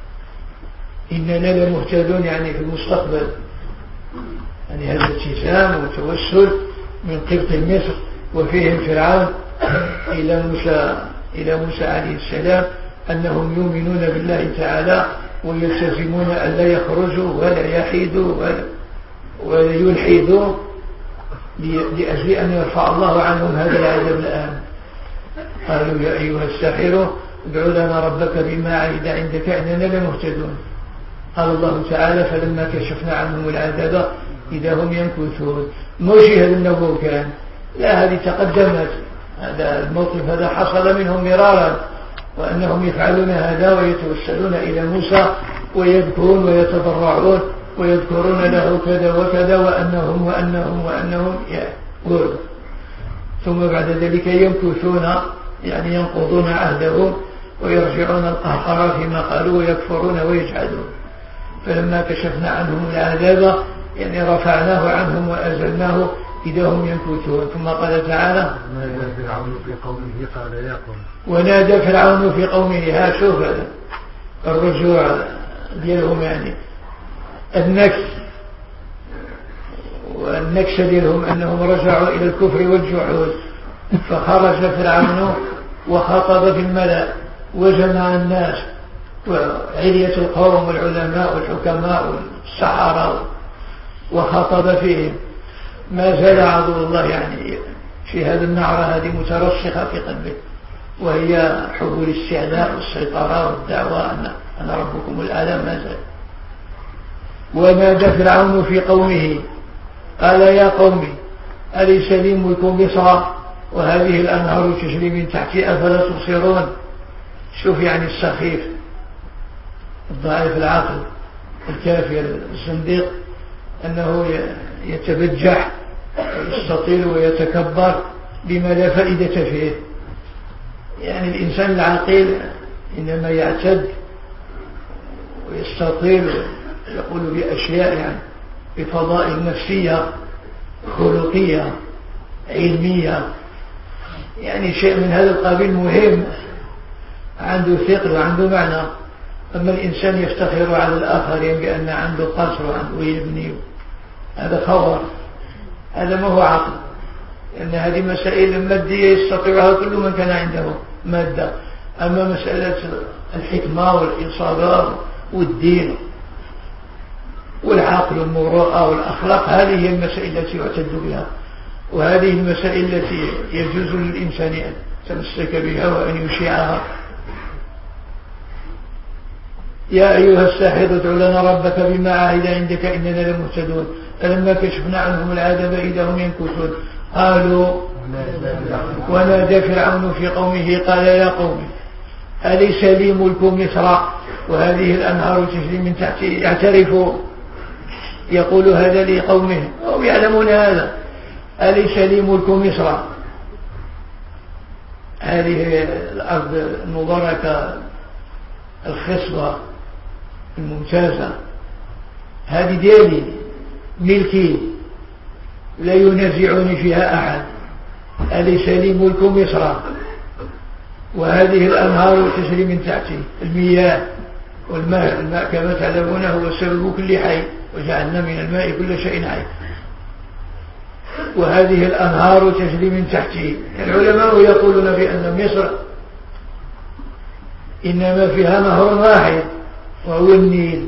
إننا لمهتدون يعني في المستقبل، يعني هذا الالتزام والتوسل من قبط مصر وفيهم فرعون إلى موسى إلى موسى عليه السلام أنهم يؤمنون بالله تعالى ويلتزمون أن لا يخرجوا ولا يحيدوا ولا, ولا يلحدوا لأجل أن يرفع الله عنهم هذا العذاب الآن. قالوا يا أيها الساحر ادع لنا ربك بما عهد عندك إننا لمهتدون. قال الله تعالى فلما كشفنا عنهم العذاب إذا هم ينكثون. موشي هذا النبو كان لا، هذه تقدمت، هذا الموقف هذا حصل منهم مرارا، وأنهم يفعلون هذا ويتوسلون إلى موسى ويبكون ويتضرعون ويذكرون له كذا وكذا وأنهم وأنهم وأنهم يقول، ثم بعد ذلك يمكثون يعني ينقضون عهدهم ويرجعون القهقرة فيما قالوا ويكفرون ويجحدون. فلما كشفنا عنهم العذاب يعني رفعناه عنهم وأزلناه إذا هم ينكثون. ثم قال تعالى ونادى فرعون في قومه قال يا قوم ونادى فرعون في قومه. ها شوف هذا الرجوع ديالهم، يعني النكس والنكسة ديالهم أنهم رجعوا إلى الكفر والجحود. فخرج فرعون وخطب في الملأ وجمع الناس وعلية القوم والعلماء والحكماء والسحرة وخطب فيهم. ما زال عدو الله يعني في هذه النعرة هذه مترسخة في قلبه، وهي حب الاستعلاء والسيطرة والدعوة أن أنا ربكم الأعلى. ما زال. ونادى فرعون في قومه قال يا قوم أليس لي ملك مصر وهذه الأنهار تجري من تحتي أفلا تبصرون. شوف يعني السخيف الضعيف العقل الكافر الزنديق أنه يتبجح ويستطيل ويتكبر بما لا فائدة فيه. يعني الإنسان العاقل إنما يعتد ويستطيل ويقول بأشياء يعني بفضائل نفسية خلقية علمية، يعني شيء من هذا القبيل مهم عنده ثقل وعنده معنى. أما الإنسان يفتخر على الآخرين بأن عنده قصر وعنده يبني، هذا خبر، هذا ما هو عقل. لأن هذه مسائل مادية يستطيعها كل من كان عنده مادة. أما مسألة الحكمة والإصابة والدين والعقل والمروءة والأخلاق هذه هي المسائل التي يعتد بها، وهذه المسائل التي يجوز للإنسان أن يتمسك بها وأن يشيعها. يا أيها الساحر ادع لنا ربك بما عهد عندك إننا لمهتدون. فلما كشفنا عنهم العذاب إذا هم ينكثون. قالوا ونادى فرعون في قومه قال يا قوم أليس لي ملك مصر وهذه الأنهار تجري من تحتي. يعترفوا يقول هذا لقومه وهم يعلمون هذا. أليس لي ملك مصر، هذه الأرض المباركة الخصبة الممتازة، هذه ديالي ملكي لا ينازعني فيها أحد. أليس لي ملك مصر وهذه الأنهار تجري من تحتي. المياه والماء، الماء كما تعلمون هو سبب كل حي وجعلنا من الماء كل شيء حي. وهذه الأنهار تجري من تحتي. العلماء يقولون بأن مصر إنما فيها نهر واحد وهو النيل.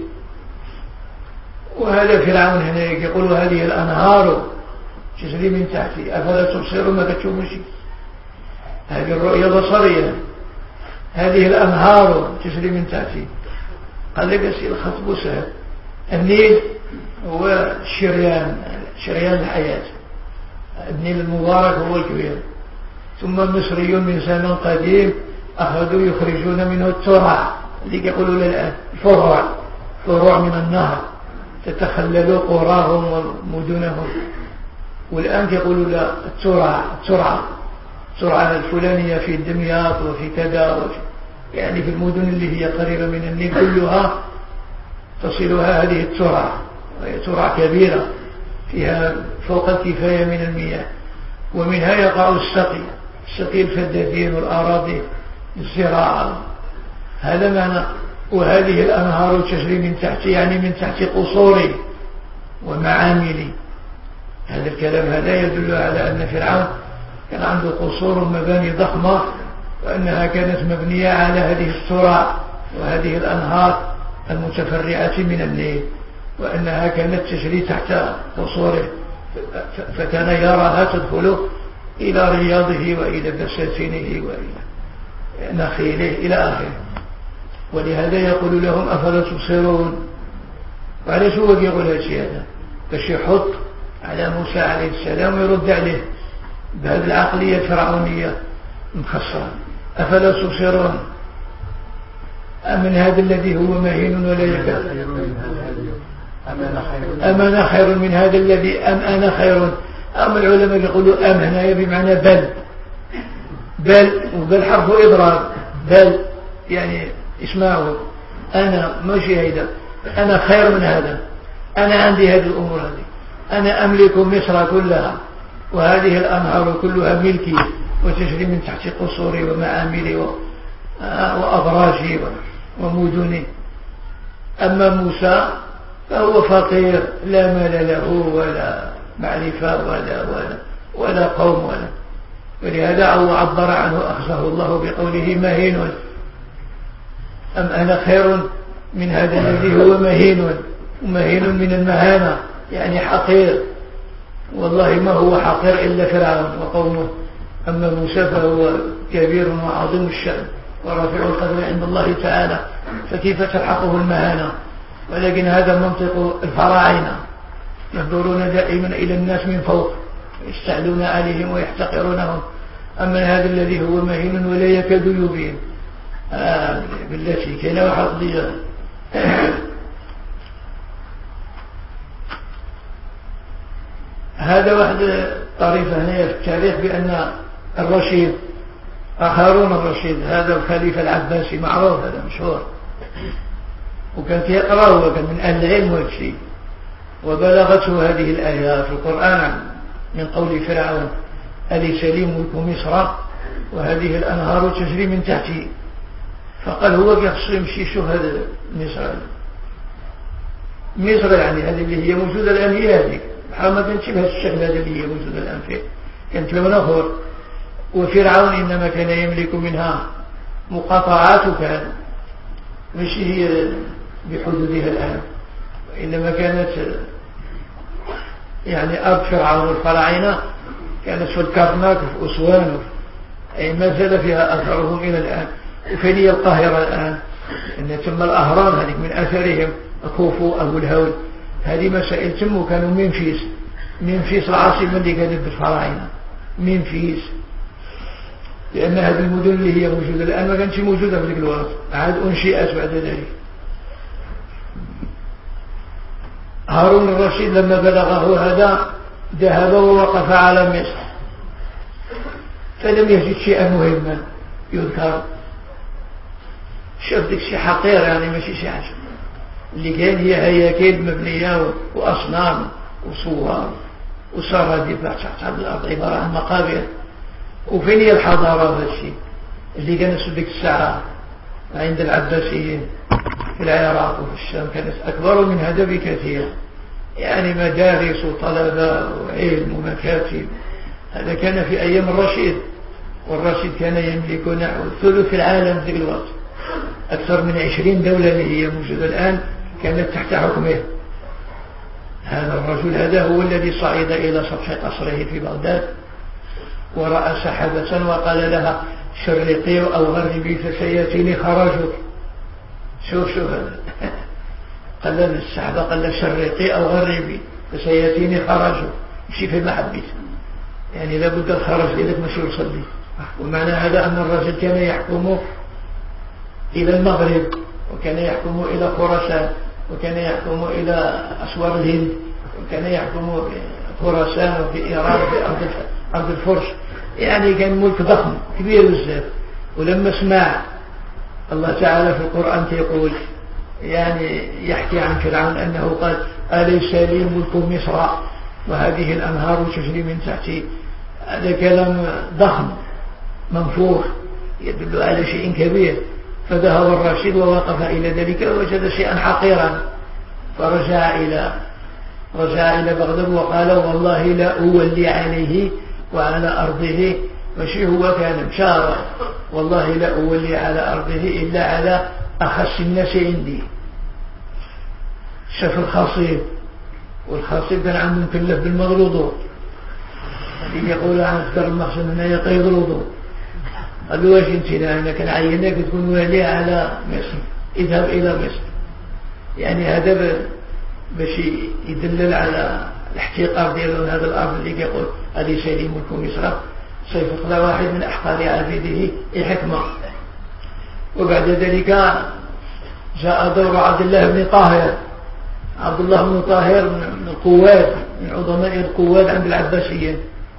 وهذا فرعون هنا يقول هذه الأنهار تجري من تحتي أفلا تبصرون. ما تشوفون شيء، هذه الرؤية بصرية. هذه الأنهار تجري من تحتي. قال لك الخطب سهل. النيل هو شريان شريان الحياة. ابن المبارك هو الكبير. ثم مصري من زمن قديم أخذوا يخرجون منه الترع اللي يقولوا الآن فروع فروع من النهر تتخلل قراهم ومدنهم، والآن يقولوا لا الترع الترعة الترعة الفلانية في دمياط وفي كذا وفي يعني في المدن اللي هي قريبة من النيل كلها تصلها هذه الترع، وهي ترع كبيرة فيها فوق الكفاية من المياه، ومنها يقع السقي السقي الفدادين والأراضي الزراعة. هذا معنى. وهذه الأنهار تجري من تحت يعني من تحت قصوري ومعاملي. هذا الكلام هذا يدل على أن فرعون كان عنده قصور ومباني ضخمة، وأنها كانت مبنية على هذه الترع وهذه الأنهار المتفرعة من النيل، وأنها كانت تجري تحت قصوره، فكان يراها تدخل إلى رياضه وإلى بساتينه وإلى نخيله إلى آخره. ولهذا يقول لهم أفلا تبصرون. وعلى شو يقول هذا الشيء هذا باش يحط على موسى عليه السلام ويرد عليه بهذه العقلية الفرعونية مخصرة. أفلا تبصرون أمن هذا الذي هو مهين ولا يكاد أم أنا خير من هذا الذي أم أنا خير. أما العلماء يقولوا أم هنا بمعنى بل بل وبل حرف إضراب. بل يعني اسمعوا أنا ماشي هيدا أنا خير من هذا، أنا عندي هذه الأمور هذه، أنا أملك مصر كلها وهذه الأنهار كلها ملكي وتجري من تحت قصوري ومعاملي وأبراجي ومدني. أما موسى فهو فقير لا مال له ولا معرفة ولا ولا ولا قوم ولا، ولهذا عبر عنه أخزه الله بقوله مهين. أم أنا خير من هذا الذي هو مهين، ومهين من المهانة يعني حقير. والله ما هو حقير إلا فرعون وقومه. أما موسى فهو كبير وعظيم الشأن ورافع القدر عند الله تعالى، فكيف تلحقه المهانة؟ ولكن هذا منطق الفراعنة، ينظرون دائما إلى الناس من فوق يستعلون عليهم ويحتقرونهم. أما هذا الذي هو مهين ولا يكاد يبين آه بالتي كان واحد ضياء. هذا واحد طريفة هنا في التاريخ بأن الرشيد هارون الرشيد هذا الخليفة العباسي معروف هذا مشهور، وكان يقرأ وكان من أهل العلم والشيء، وبلغته هذه الآية في القرآن من قول فرعون أليس لي ملك مصر وهذه الأنهار تجري من تحتي. فقال هو بيخص يمشي يشوف هذا مصر مصر يعني هذه اللي هي موجودة الآن هي هذه ما كانتش بهذا الشكل هذا اللي هي موجودة الآن فيه، كانت لون أخر. وفرعون إنما كان يملك منها مقاطعات كان مش هي بحدودها الآن، وإنما كانت يعني أرض فرعون الفراعنة كانت في الكرناك وفي أسوان، أي ما زال فيها أثرهم إلى الآن. وفين هي القاهرة الآن؟ إن تم الأهرام هذه من أثرهم، خوفو أبو الهول، هذه مسائل تموا كانوا منفيس منفيس العاصمة اللي كانت بالفراعنة منفيس، لأن هذه المدن اللي هي موجودة الآن ما كانتش موجودة في ذلك الوقت، عاد أنشئت بعد ذلك. هارون الرشيد لما بلغه هذا ذهب ووقف على مصر، فلم يجد شيئا مهما يذكر. شاف ديك شي حقير يعني ماشي شي حاجة، اللي كان هي هياكل مبنية وأصنام وصور وسراديب تحت الأرض عبارة عن مقابر. وفين هي الحضارة هذا الشيء اللي كانت في ذيك الساعة عند العباسيين في العراق وفي الشام كانت أكبر من هذا بكثير، يعني مدارس وطلبة وعلم ومكاتب. هذا كان في أيام الرشيد، والرشيد كان يملك نحو ثلث العالم في الوقت، أكثر من عشرين دولة اللي هي موجودة الآن كانت تحت حكمه. هذا الرجل هذا هو الذي صعد إلى سطح قصره في بغداد ورأى سحابة وقال لها شرقي أو غربي فسيأتيني خراجك. شوف شوف هذا قال السحبة قال شرقي أو غربي فسيأتيني خرجه مشي في المحبس، يعني لابد الخرج لذلك مشي يصلي. ومعنى هذا أن الرجل كان يحكم إلى المغرب، وكان يحكم إلى خراسان، وكان يحكم إلى أسوار الهند، وكان يحكم خراسان وفي إيران وفي أرض أرض الفرس، يعني كان ملك ضخم كبير بزاف. ولما سمع الله تعالى في القرآن يقول يعني يحكي عن فرعون أنه قال أليس لي ملك مصر وهذه الأنهار تجري من تحتي، هذا كلام ضخم منفوخ يدل على شيء كبير. فذهب الراشد ووقف إلى ذلك ووجد شيئا حقيرا، فرجع إلى رجع إلى بغداد وقال والله لا أولي عليه وعلى أرضه، ماشي هو كان مشارع، والله لا أولي على أرضه إلا على أخص الناس عندي. شاف الخصيب، والخصيب كان عنده مكلف بالمغلوظ، يقول عن أكثر المخزن هنا يقيض الوضوء. قال له واش انت انا كان عيناك تكون والي على مصر، اذهب الى مصر. يعني هذا باش يدلل على الاحتقار ديالو هذا الارض اللي كيقول هذه سيدي ملك مصر، سيفقد واحد من احقار عبيده الحكمه. وبعد ذلك جاء دور عبد الله بن طاهر. عبد الله بن طاهر من القواد، من عظماء القواد عند العباسيين،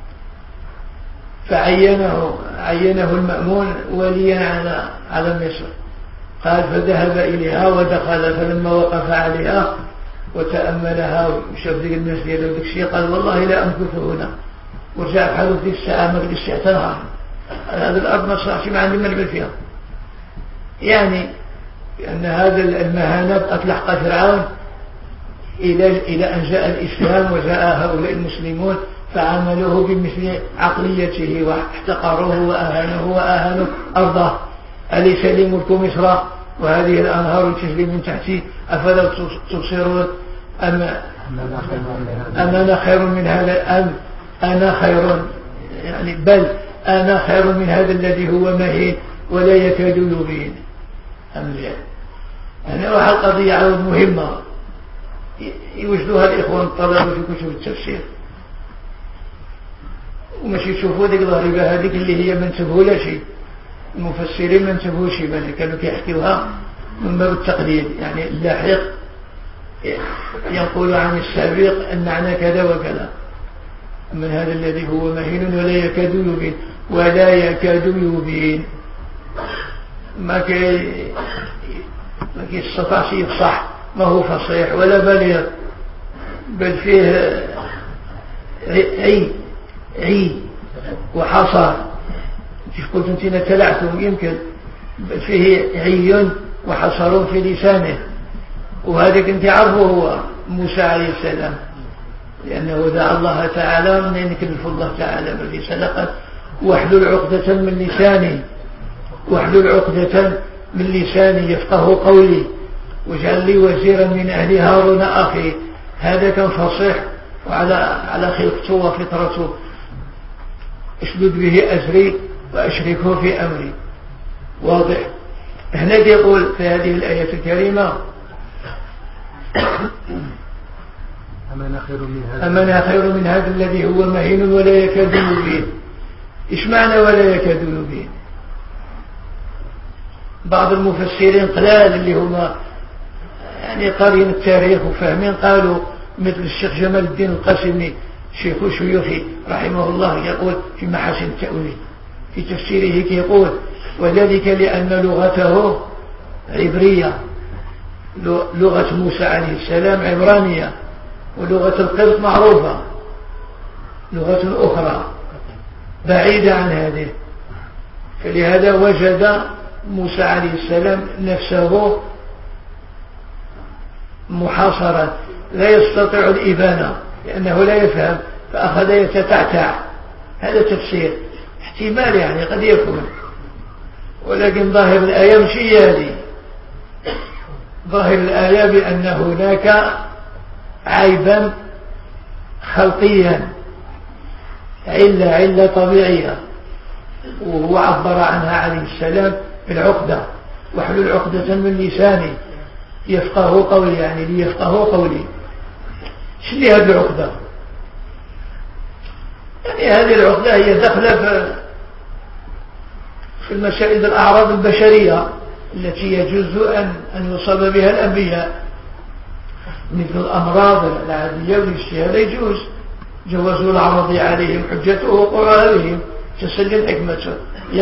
فعينه عينه المأمون وليا على على مصر. قال فذهب إليها ودخل، فلما وقف عليها وتأملها وشاف ذيك الناس ديالو ذاك الشيء قال والله لا أمكث هنا، ورجع بحاله في الساعة ما قدرش يعتنها. هذه الأرض ما صارش ما عندي مربل فيها. يعني لأن هذا المهانات أتلحق فرعون إلى إلى أن جاء الإسلام وجاء هؤلاء المسلمون فعملوه بمثل عقليته واحتقروه وأهانوه وأهانوا أرضه. أليس لي ملك مصر وهذه الأنهار تجري من تحتي أفلا تبصرون أم أم أنا خير من هذا أم أنا خير يعني بل أنا خير من هذا الذي هو مهين ولا يكاد يبين. أم لا يعني واحد القضية عود مهمة يوجدوها الإخوان الطلبة في كتب التفسير، وماشي يشوفوا ديك الغريبة هذيك اللي هي ما انتبهوا لا شيء. المفسرين ما انتبهوا شيء، بل كانوا كيحكيوها من باب التقليد، يعني اللاحق ينقل عن السابق أن معنى كذا وكذا. من هذا الذي هو مهين ولا يكاد يبين، ولا يكاد يبين ما كي ما كيستطيعش يفصح، ما هو فصيح ولا بليغ، بل فيه عي عي وحصر. كيف قلت انتنا تلعتم يمكن، بل فيه عي وحصر في لسانه. وهذا كنت عرفه هو موسى عليه السلام، لأنه دعا الله تعالى من أن يكلف الله تعالى باللسان قال واحلل عقدة من لساني، واحلل عقدة من لساني يفقه قولي واجعل لي وزيرا من أهل هارون أخي. هذا كان فصيح وعلى على خلقته وفطرته. اشدد به أزري وأشركه في أمري. واضح. هنا يقول في هذه الآية الكريمة أمنا خير من هذا أمنا خير من هذا الذي هو مهين ولا يكاد يبين. إيش معنى ولا يكاد يبين؟ بعض المفسرين قلال اللي هم يعني قارين التاريخ وفاهمين قالوا مثل الشيخ جمال الدين القاسمي شيخ شيوخي رحمه الله يقول في محاسن التأويل في تفسيره يقول وذلك لأن لغته عبرية، لغة موسى عليه السلام عبرانية، ولغة القبط معروفة لغة أخرى بعيدة عن هذه. فلهذا وجد موسى عليه السلام نفسه محاصرا لا يستطيع الإبانة لأنه لا يفهم، فأخذ يتتعتع. هذا تفسير احتمال يعني قد يكون، ولكن ظاهر الآية مش هذه. ظاهر الآية بأن هناك عيبا خلقيا، علة علة طبيعية، وهو عبر عنها عليه السلام بالعقدة. واحلل عقدة من لساني يفقهوا قولي يعني ليفقهوا قولي. شو اللي هذه العقدة؟ يعني هذه العقدة هي داخلة في في المسائل الأعراض البشرية التي يجوز أن أن يصاب بها الأنبياء، مثل الأمراض العادية والاجتهاد يجوز جواز العرض عليهم حجته وقرآن بهم تسلم حكمته.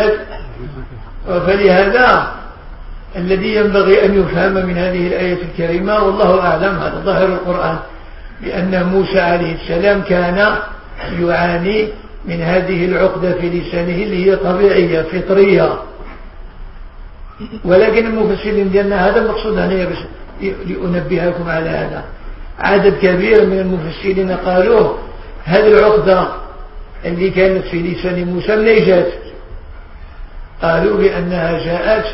فلهذا الذي ينبغي أن يفهم من هذه الآية الكريمة والله أعلم هذا ظاهر القرآن، بأن موسى عليه السلام كان يعاني من هذه العقدة في لسانه اللي هي طبيعية فطرية. ولكن المفسرين ديالنا هذا المقصود هنا بس لأنبهكم على هذا. عدد كبير من المفسرين قالوا هذه العقدة اللي كانت في لسان موسى منين جات؟ قالوا بأنها جاءت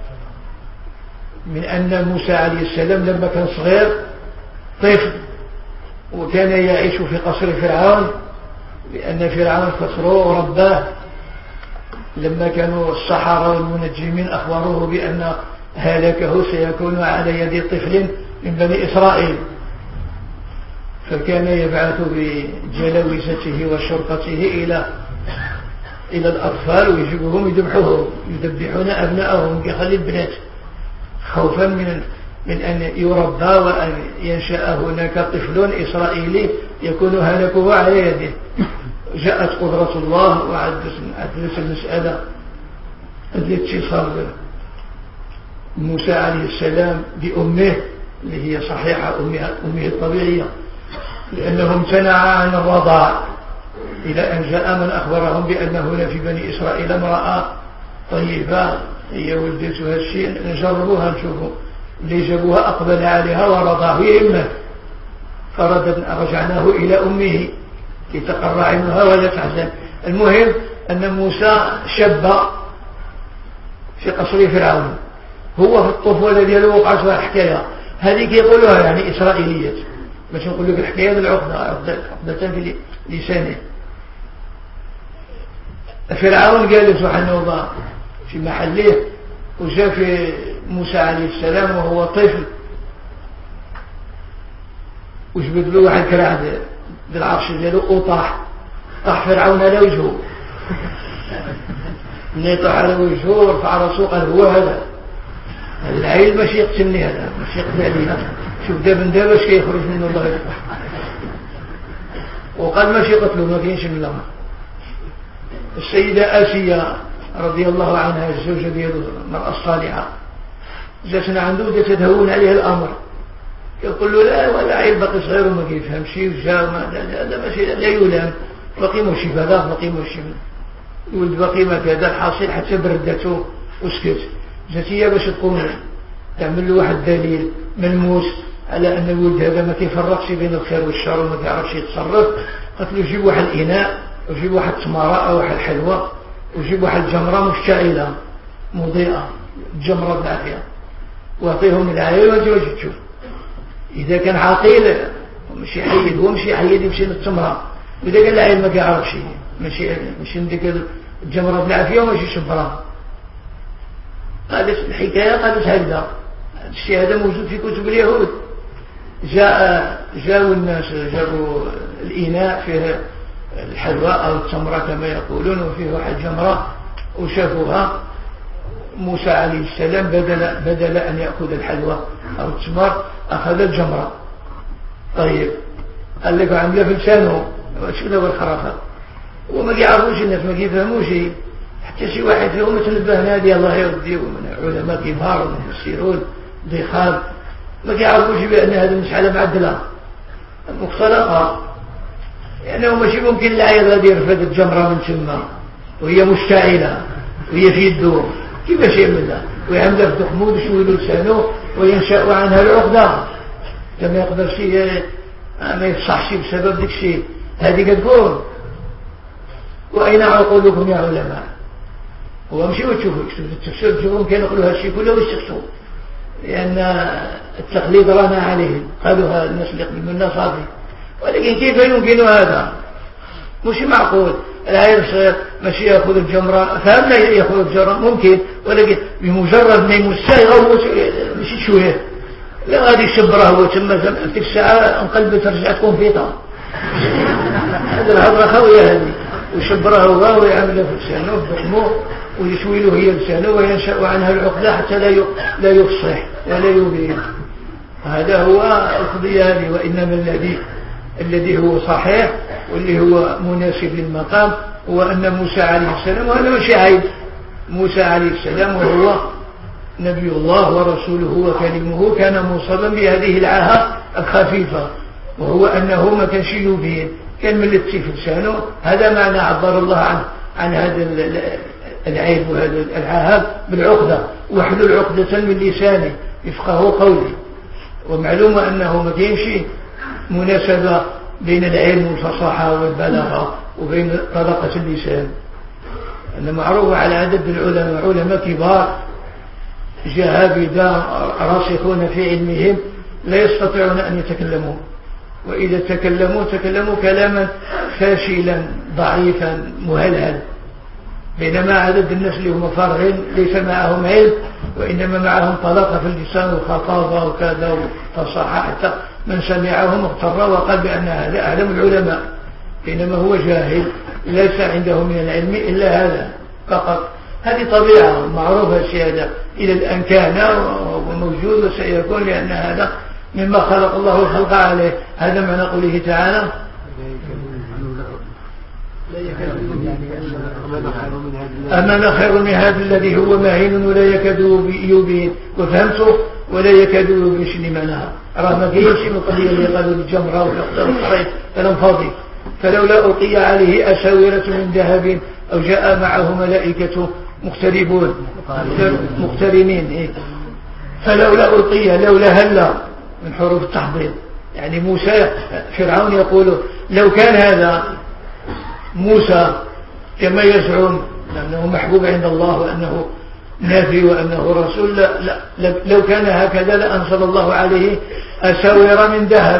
من أن موسى عليه السلام لما كان صغير طفل وكان يعيش في قصر فرعون، لأن فرعون كسره ورباه. لما كانوا السحرة والمنجمين أخبروه بأن هلاكه سيكون على يد طفل من بني إسرائيل، فكان يبعث بجلوسته وشرطته إلى إلى الأطفال ويجيبهم يذبحوهم يذبحون أبنائهم كخلي البنات، خوفا من من أن يربى وأن ينشأ هناك طفل إسرائيلي يكون هلاكه على يده. جاءت قدرة الله وعدلت المسألة التي صار موسى عليه السلام بأمه اللي هي صحيحة أمه, أمه الطبيعية، لأنه امتنع عن الرضاع إلى أن جاء من أخبرهم بأن هنا في بني إسرائيل امرأة طيبة هي ولدتها الشيء نجربوها نشوفوا، اللي جابوها أقبل عليها ورضاه يمه، فرجعناه إلى أمه لتقر عينها ولا تحزن. المهم أن موسى شب في قصر فرعون، هو في الطفولة دياله وقعت فيها حكاية هذه يقولوها يعني إسرائيلية، باش نقول لك الحكاية العقدة عقدة في لسانه. فرعون قال سبحانه الله في محله، وجاء في موسى عليه السلام وهو طفل وجبد له واحد كراع بالعرش ديالو وطاح طاح فرعون على وجهه. من يطاح على وجهه ورفع راسه قال هو هذا العيل ماشي يقتلني، هذا ماشي يقتلني، شوف دابا دابا اش كيخرج منه الله يفتح. وقال ماشي قتلوا ما كاينش من الله. السيدة آسيا رضي الله عنها الزوجة ديالو المرأة الصالحة جاتنا عنده وجات تهون عليه الأمر، يقول له لا ولا عيل باقي صغير وما كيفهمش وجا هذا ماشي لا يلام باقي ماشي بهذا باقي ماشي ولد باقي ما كذا. الحاصل حتى بردته وسكت. جات هي باش تقوم تعمل له واحد دليل ملموس على أن الولد هذا ما كيفرقش بين الخير والشر وما كيعرفش يتصرف. قلت له جيب واحد الإناء وجيب واحد تمارة أو واحد حلوة وجيب واحد جمرة مشتعلة مضيئة جمرة بالعافية واعطيهم العيل وجي تشوف إذا كان عاقل ماشي حيد هو ماشي حيد يمشي للتمرة، وإذا كان العيل ما كيعرفش ماشي ماشي نديك الجمرة بالعافية وماشي شبرة. قالت الحكاية قالت هكذا الشيء هذا موجود في كتب اليهود. جاء جاءوا الناس جابوا الإناء فيه الحلوى أو التمرة كما يقولون وفيه واحد جمرة وشافوها. موسى عليه السلام بدل, بدل أن يأخذ الحلوى أو التمر أخذ الجمرة. طيب قال لك عمله في لسانه شنو هو الخرافة وما يعرفوش الناس ما يفهموش حتى شي واحد فيهم تنبه نادي الله يرضيه من علماء كبار ومفسرون ضخام ما يعرفوش بأن هذه المسألة معدلة مختلقة، يعني ماشي ممكن العيال غادي يرفد الجمرة من ثم وهي مشتعلة وهي في يده كيفاش يعملها ويعملها في دخمود ويشوي لسانه وينشأ عنها العقدة كما يقدر شيء ما يفصحش بسبب ذلك الشيء. هذه كتقول وأين عقولكم يا علماء؟ هو مشي وتشوفوا يكتبوا التفسير تشوفوا كانوا يقولوا هذا الشيء كله ويستكتوا، لأن التقليد رانا عليهم قالوا الناس اللي يقدموا لنا صافي. ولكن كيف يمكن هذا؟ مش معقول العيل الصغير ماشي ياخذ الجمرة، فهمنا ياخذ الجمرة ممكن، ولكن بمجرد ما يمسها يغوص ماشي شويه لا غادي يشبره وتم في تلك الساعة انقلبت ترجع تكون فيطة. هذا الهضرة خاوية هذه، وشبره هو ويعمله في لسانه بحمه ويسوي له هي لسانه وينشأ عنها العقدة حتى لا لا يفصح ولا يبين. هذا هو القضية هذه. وإنما الذي الذي هو صحيح واللي هو مناسب للمقام هو أن موسى عليه السلام، وهذا ماشي عيب، موسى عليه السلام وهو نبي الله ورسوله وكلمه كان موصلا بهذه العاهة الخفيفة، وهو أنه ما كانش يبين، كان من لتي في لسانه. هذا معنى عبر الله عنه عن هذا العيب وهذا العاهة بالعقدة، واحلل عقدة من لسانه يفقه قولي. ومعلوم أنه ما كانش مناسبة بين العلم والفصاحة والبلاغة وبين طلاقة اللسان. أن معروف على عدد العلماء، علماء كبار جهابذة راسخون في علمهم لا يستطيعون أن يتكلموا، وإذا تكلموا تكلموا كلاما فاشلا ضعيفا مهلهل، بينما عدد الناس اللي هم فارغين ليس معهم علم وإنما معهم طلاقة في اللسان وخطابة وكذا وفصاحة، حتى من سمعهم اغتر وقال بأن هذا أعلم العلماء، بينما هو جاهل ليس عنده من العلم إلا هذا فقط. هذه طبيعة معروفة الشهادة إلى الآن كان وموجود وسيكون، لأن هذا مما خلق الله الخلق عليه. هذا معنى قوله تعالى أما خير من هذا الذي هو ماهن ولا يكاد يبين. وفهمته ولا يكاد يبين شنو معناها، راه ما كاينش القضيه اللي قالوا الجمره والقدر والصيد كلام فاضي. فلولا ألقي عليه أساورة من ذهب أو جاء معه ملائكة مقتربون مقترنين إيه؟ فلولا ألقي، لولا هلا من حروف التحضير، يعني موسى فرعون يقول لو كان هذا موسى كما يزعم لأنه محبوب عند الله وأنه نبي وأنه رسول، لا لا لو كان هكذا لأنزل الله عليه أساور من ذهب.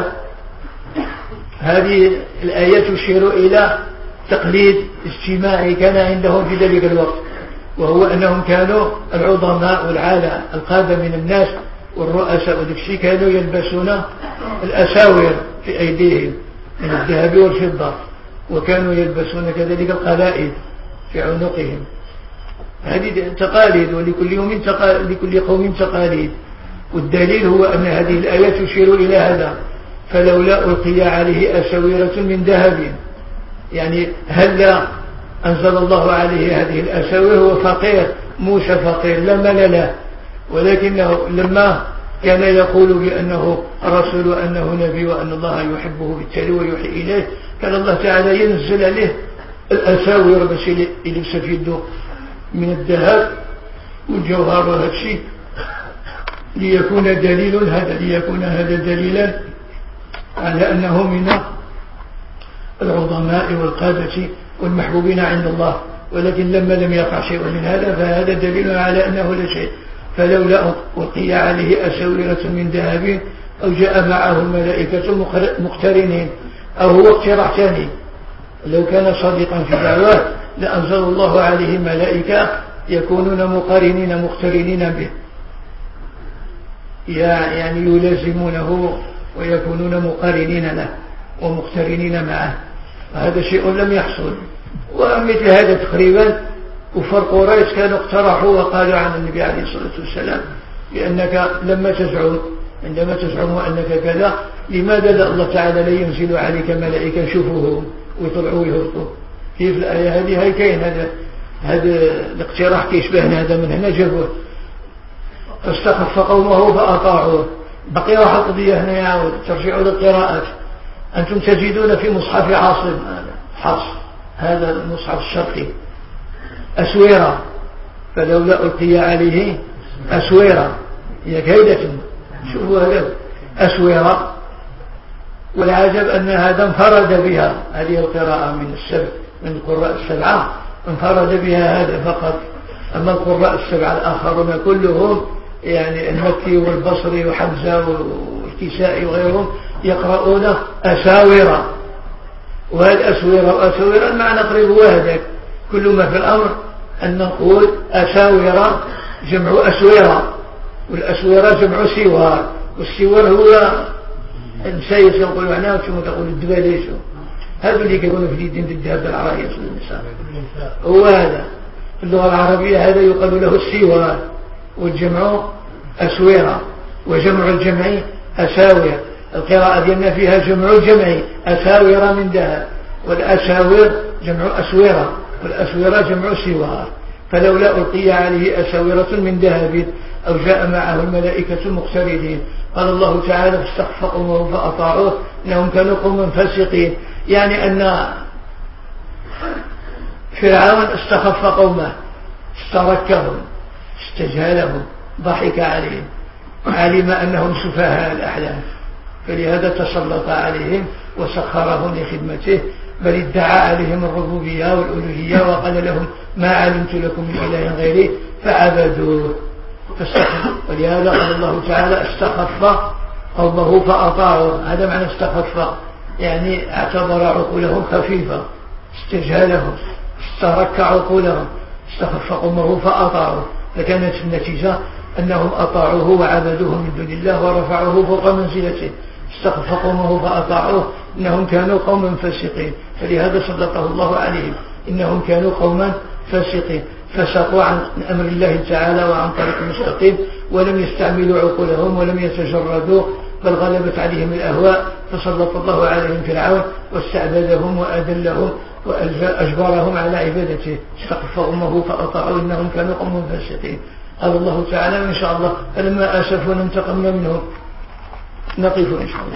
هذه الآية تشير إلى تقليد اجتماعي كان عندهم في ذلك الوقت، وهو أنهم كانوا العظماء والعالة القادة من الناس والرؤساء والدكشي كانوا يلبسون الأساور في أيديهم من الذهب والفضة، وكانوا يلبسون كذلك القلائد في عنقهم. هذه تقاليد، ولكل يوم تقاليد، لكل قوم تقاليد. والدليل هو أن هذه الآية تشير إلى هذا. فلولا ألقي عليه أساورة من ذهب، يعني هل أنزل الله عليه هذه الأساور؟ هو فقير، موسى فقير لا مال له، ولكنه لما كان يقول بأنه رسول وأنه نبي وأن الله يحبه بالتالي ويوحي إليه، كان الله تعالى ينزل عليه الأساور بس يلبس في يده من الذهب والجوهر وهذا الشيء، ليكون دليل هذا ليكون هذا دليلا على أنه من العظماء والقادة والمحبوبين عند الله. ولكن لما لم يقع شيء من هذا فهذا دليل على أنه لا شيء. فلولا ألقي عليه أساورة من ذهب أو جاء معه الملائكة مقترنين، أو هو اقتراح ثاني، لو كان صادقا في دعواه لأنزل الله عليه ملائكة يكونون مقارنين مقترنين به، يعني يلازمونه ويكونون مقارنين له ومقترنين معه. هذا شيء لم يحصل. ومثل هذا تقريبا كفار قريش كانوا اقترحوا وقالوا عن النبي عليه الصلاة والسلام بأنك لما تزعم عندما تزعم أنك كذا، لماذا لا الله تعالى لا ينزل عليك ملائكة يشوفوهم ويطلعوا ويهبطوا؟ كيف الآية هذه هاي كاين هذا هذا الاقتراح كيشبهنا هذا من هنا جابوه. فاستخف قومه فأطاعوه. بقي راح القضية هنا يعود ترجعوا للقراءات. أنتم تجدون في مصحف عاصم حفص هذا المصحف الشرقي أسويرة، فلولا ألقي عليه أسويرة هي كيدة. شوفوا هذا أسويرة، والعجب أن هذا انفرد بها هذه القراءة من السبع من القراء السبعة، انفرد بها هذا فقط. أما القراء السبعة الآخرون كلهم يعني المكي والبصري وحمزة والكسائي وغيرهم يقرؤون أساورة. وهذه أسويرة وأساورة المعنى قريب وهذاك. كل ما في الأمر أن نقول أساورة جمع أسويرة، والأسويرة جمع سوار، والسوار هو المسايس يقولوا عناه ثم تقول الدباليش هذا اللي يقولون في الدين الذهب العرايس والنساء هو هذا في اللغة العربية هذا يقال له السوار والجمع أسويرة وجمع الجمع أساور. القراءة ديالنا فيها جمع الجمع أساور من ذهب والأساور جمع أسويرة والأسويرة جمع سوار. فلولا ألقي عليه أساورة من ذهب أو جاء معه الملائكة مقترنين. قال الله تعالى فاستخف قومه فأطاعوه إنهم كانوا قوما فاسقين. يعني أن فرعون استخف قومه استركهم استجهلهم ضحك عليهم علم أنهم سفهاء الأحلام فلهذا تسلط عليهم وسخرهم لخدمته بل ادعى عليهم الربوبية والألوهية وقال لهم ما علمت لكم من إله غيري فعبدوه فاستخف. ولهذا قال الله تعالى استخف قومه فأطاعوه. هذا معنى استخف يعني اعتبر عقولهم خفيفة استجهلهم استرك عقولهم استخف قومه فأطاعوه. فكانت النتيجة أنهم أطاعوه وعبدوه من دون الله ورفعوه فوق منزلته. استخف قومه فأطاعوه إنهم كانوا قوما فاسقين فلهذا سلطه الله عليهم إنهم كانوا قوما فاسقين فسقوا عن أمر الله تعالى وعن طريق مستقيم ولم يستعملوا عقولهم ولم يتجردوا بل غلبت عليهم الأهواء فسلط الله عليهم فرعون واستعبدهم وأذلهم وأجبرهم على عبادته. استخف قومه فأطاعوا إنهم كانوا قوما فاسقين. قال الله تعالى إن شاء الله فلما آسفونا انتقمنا منهم. نقف إن شاء الله.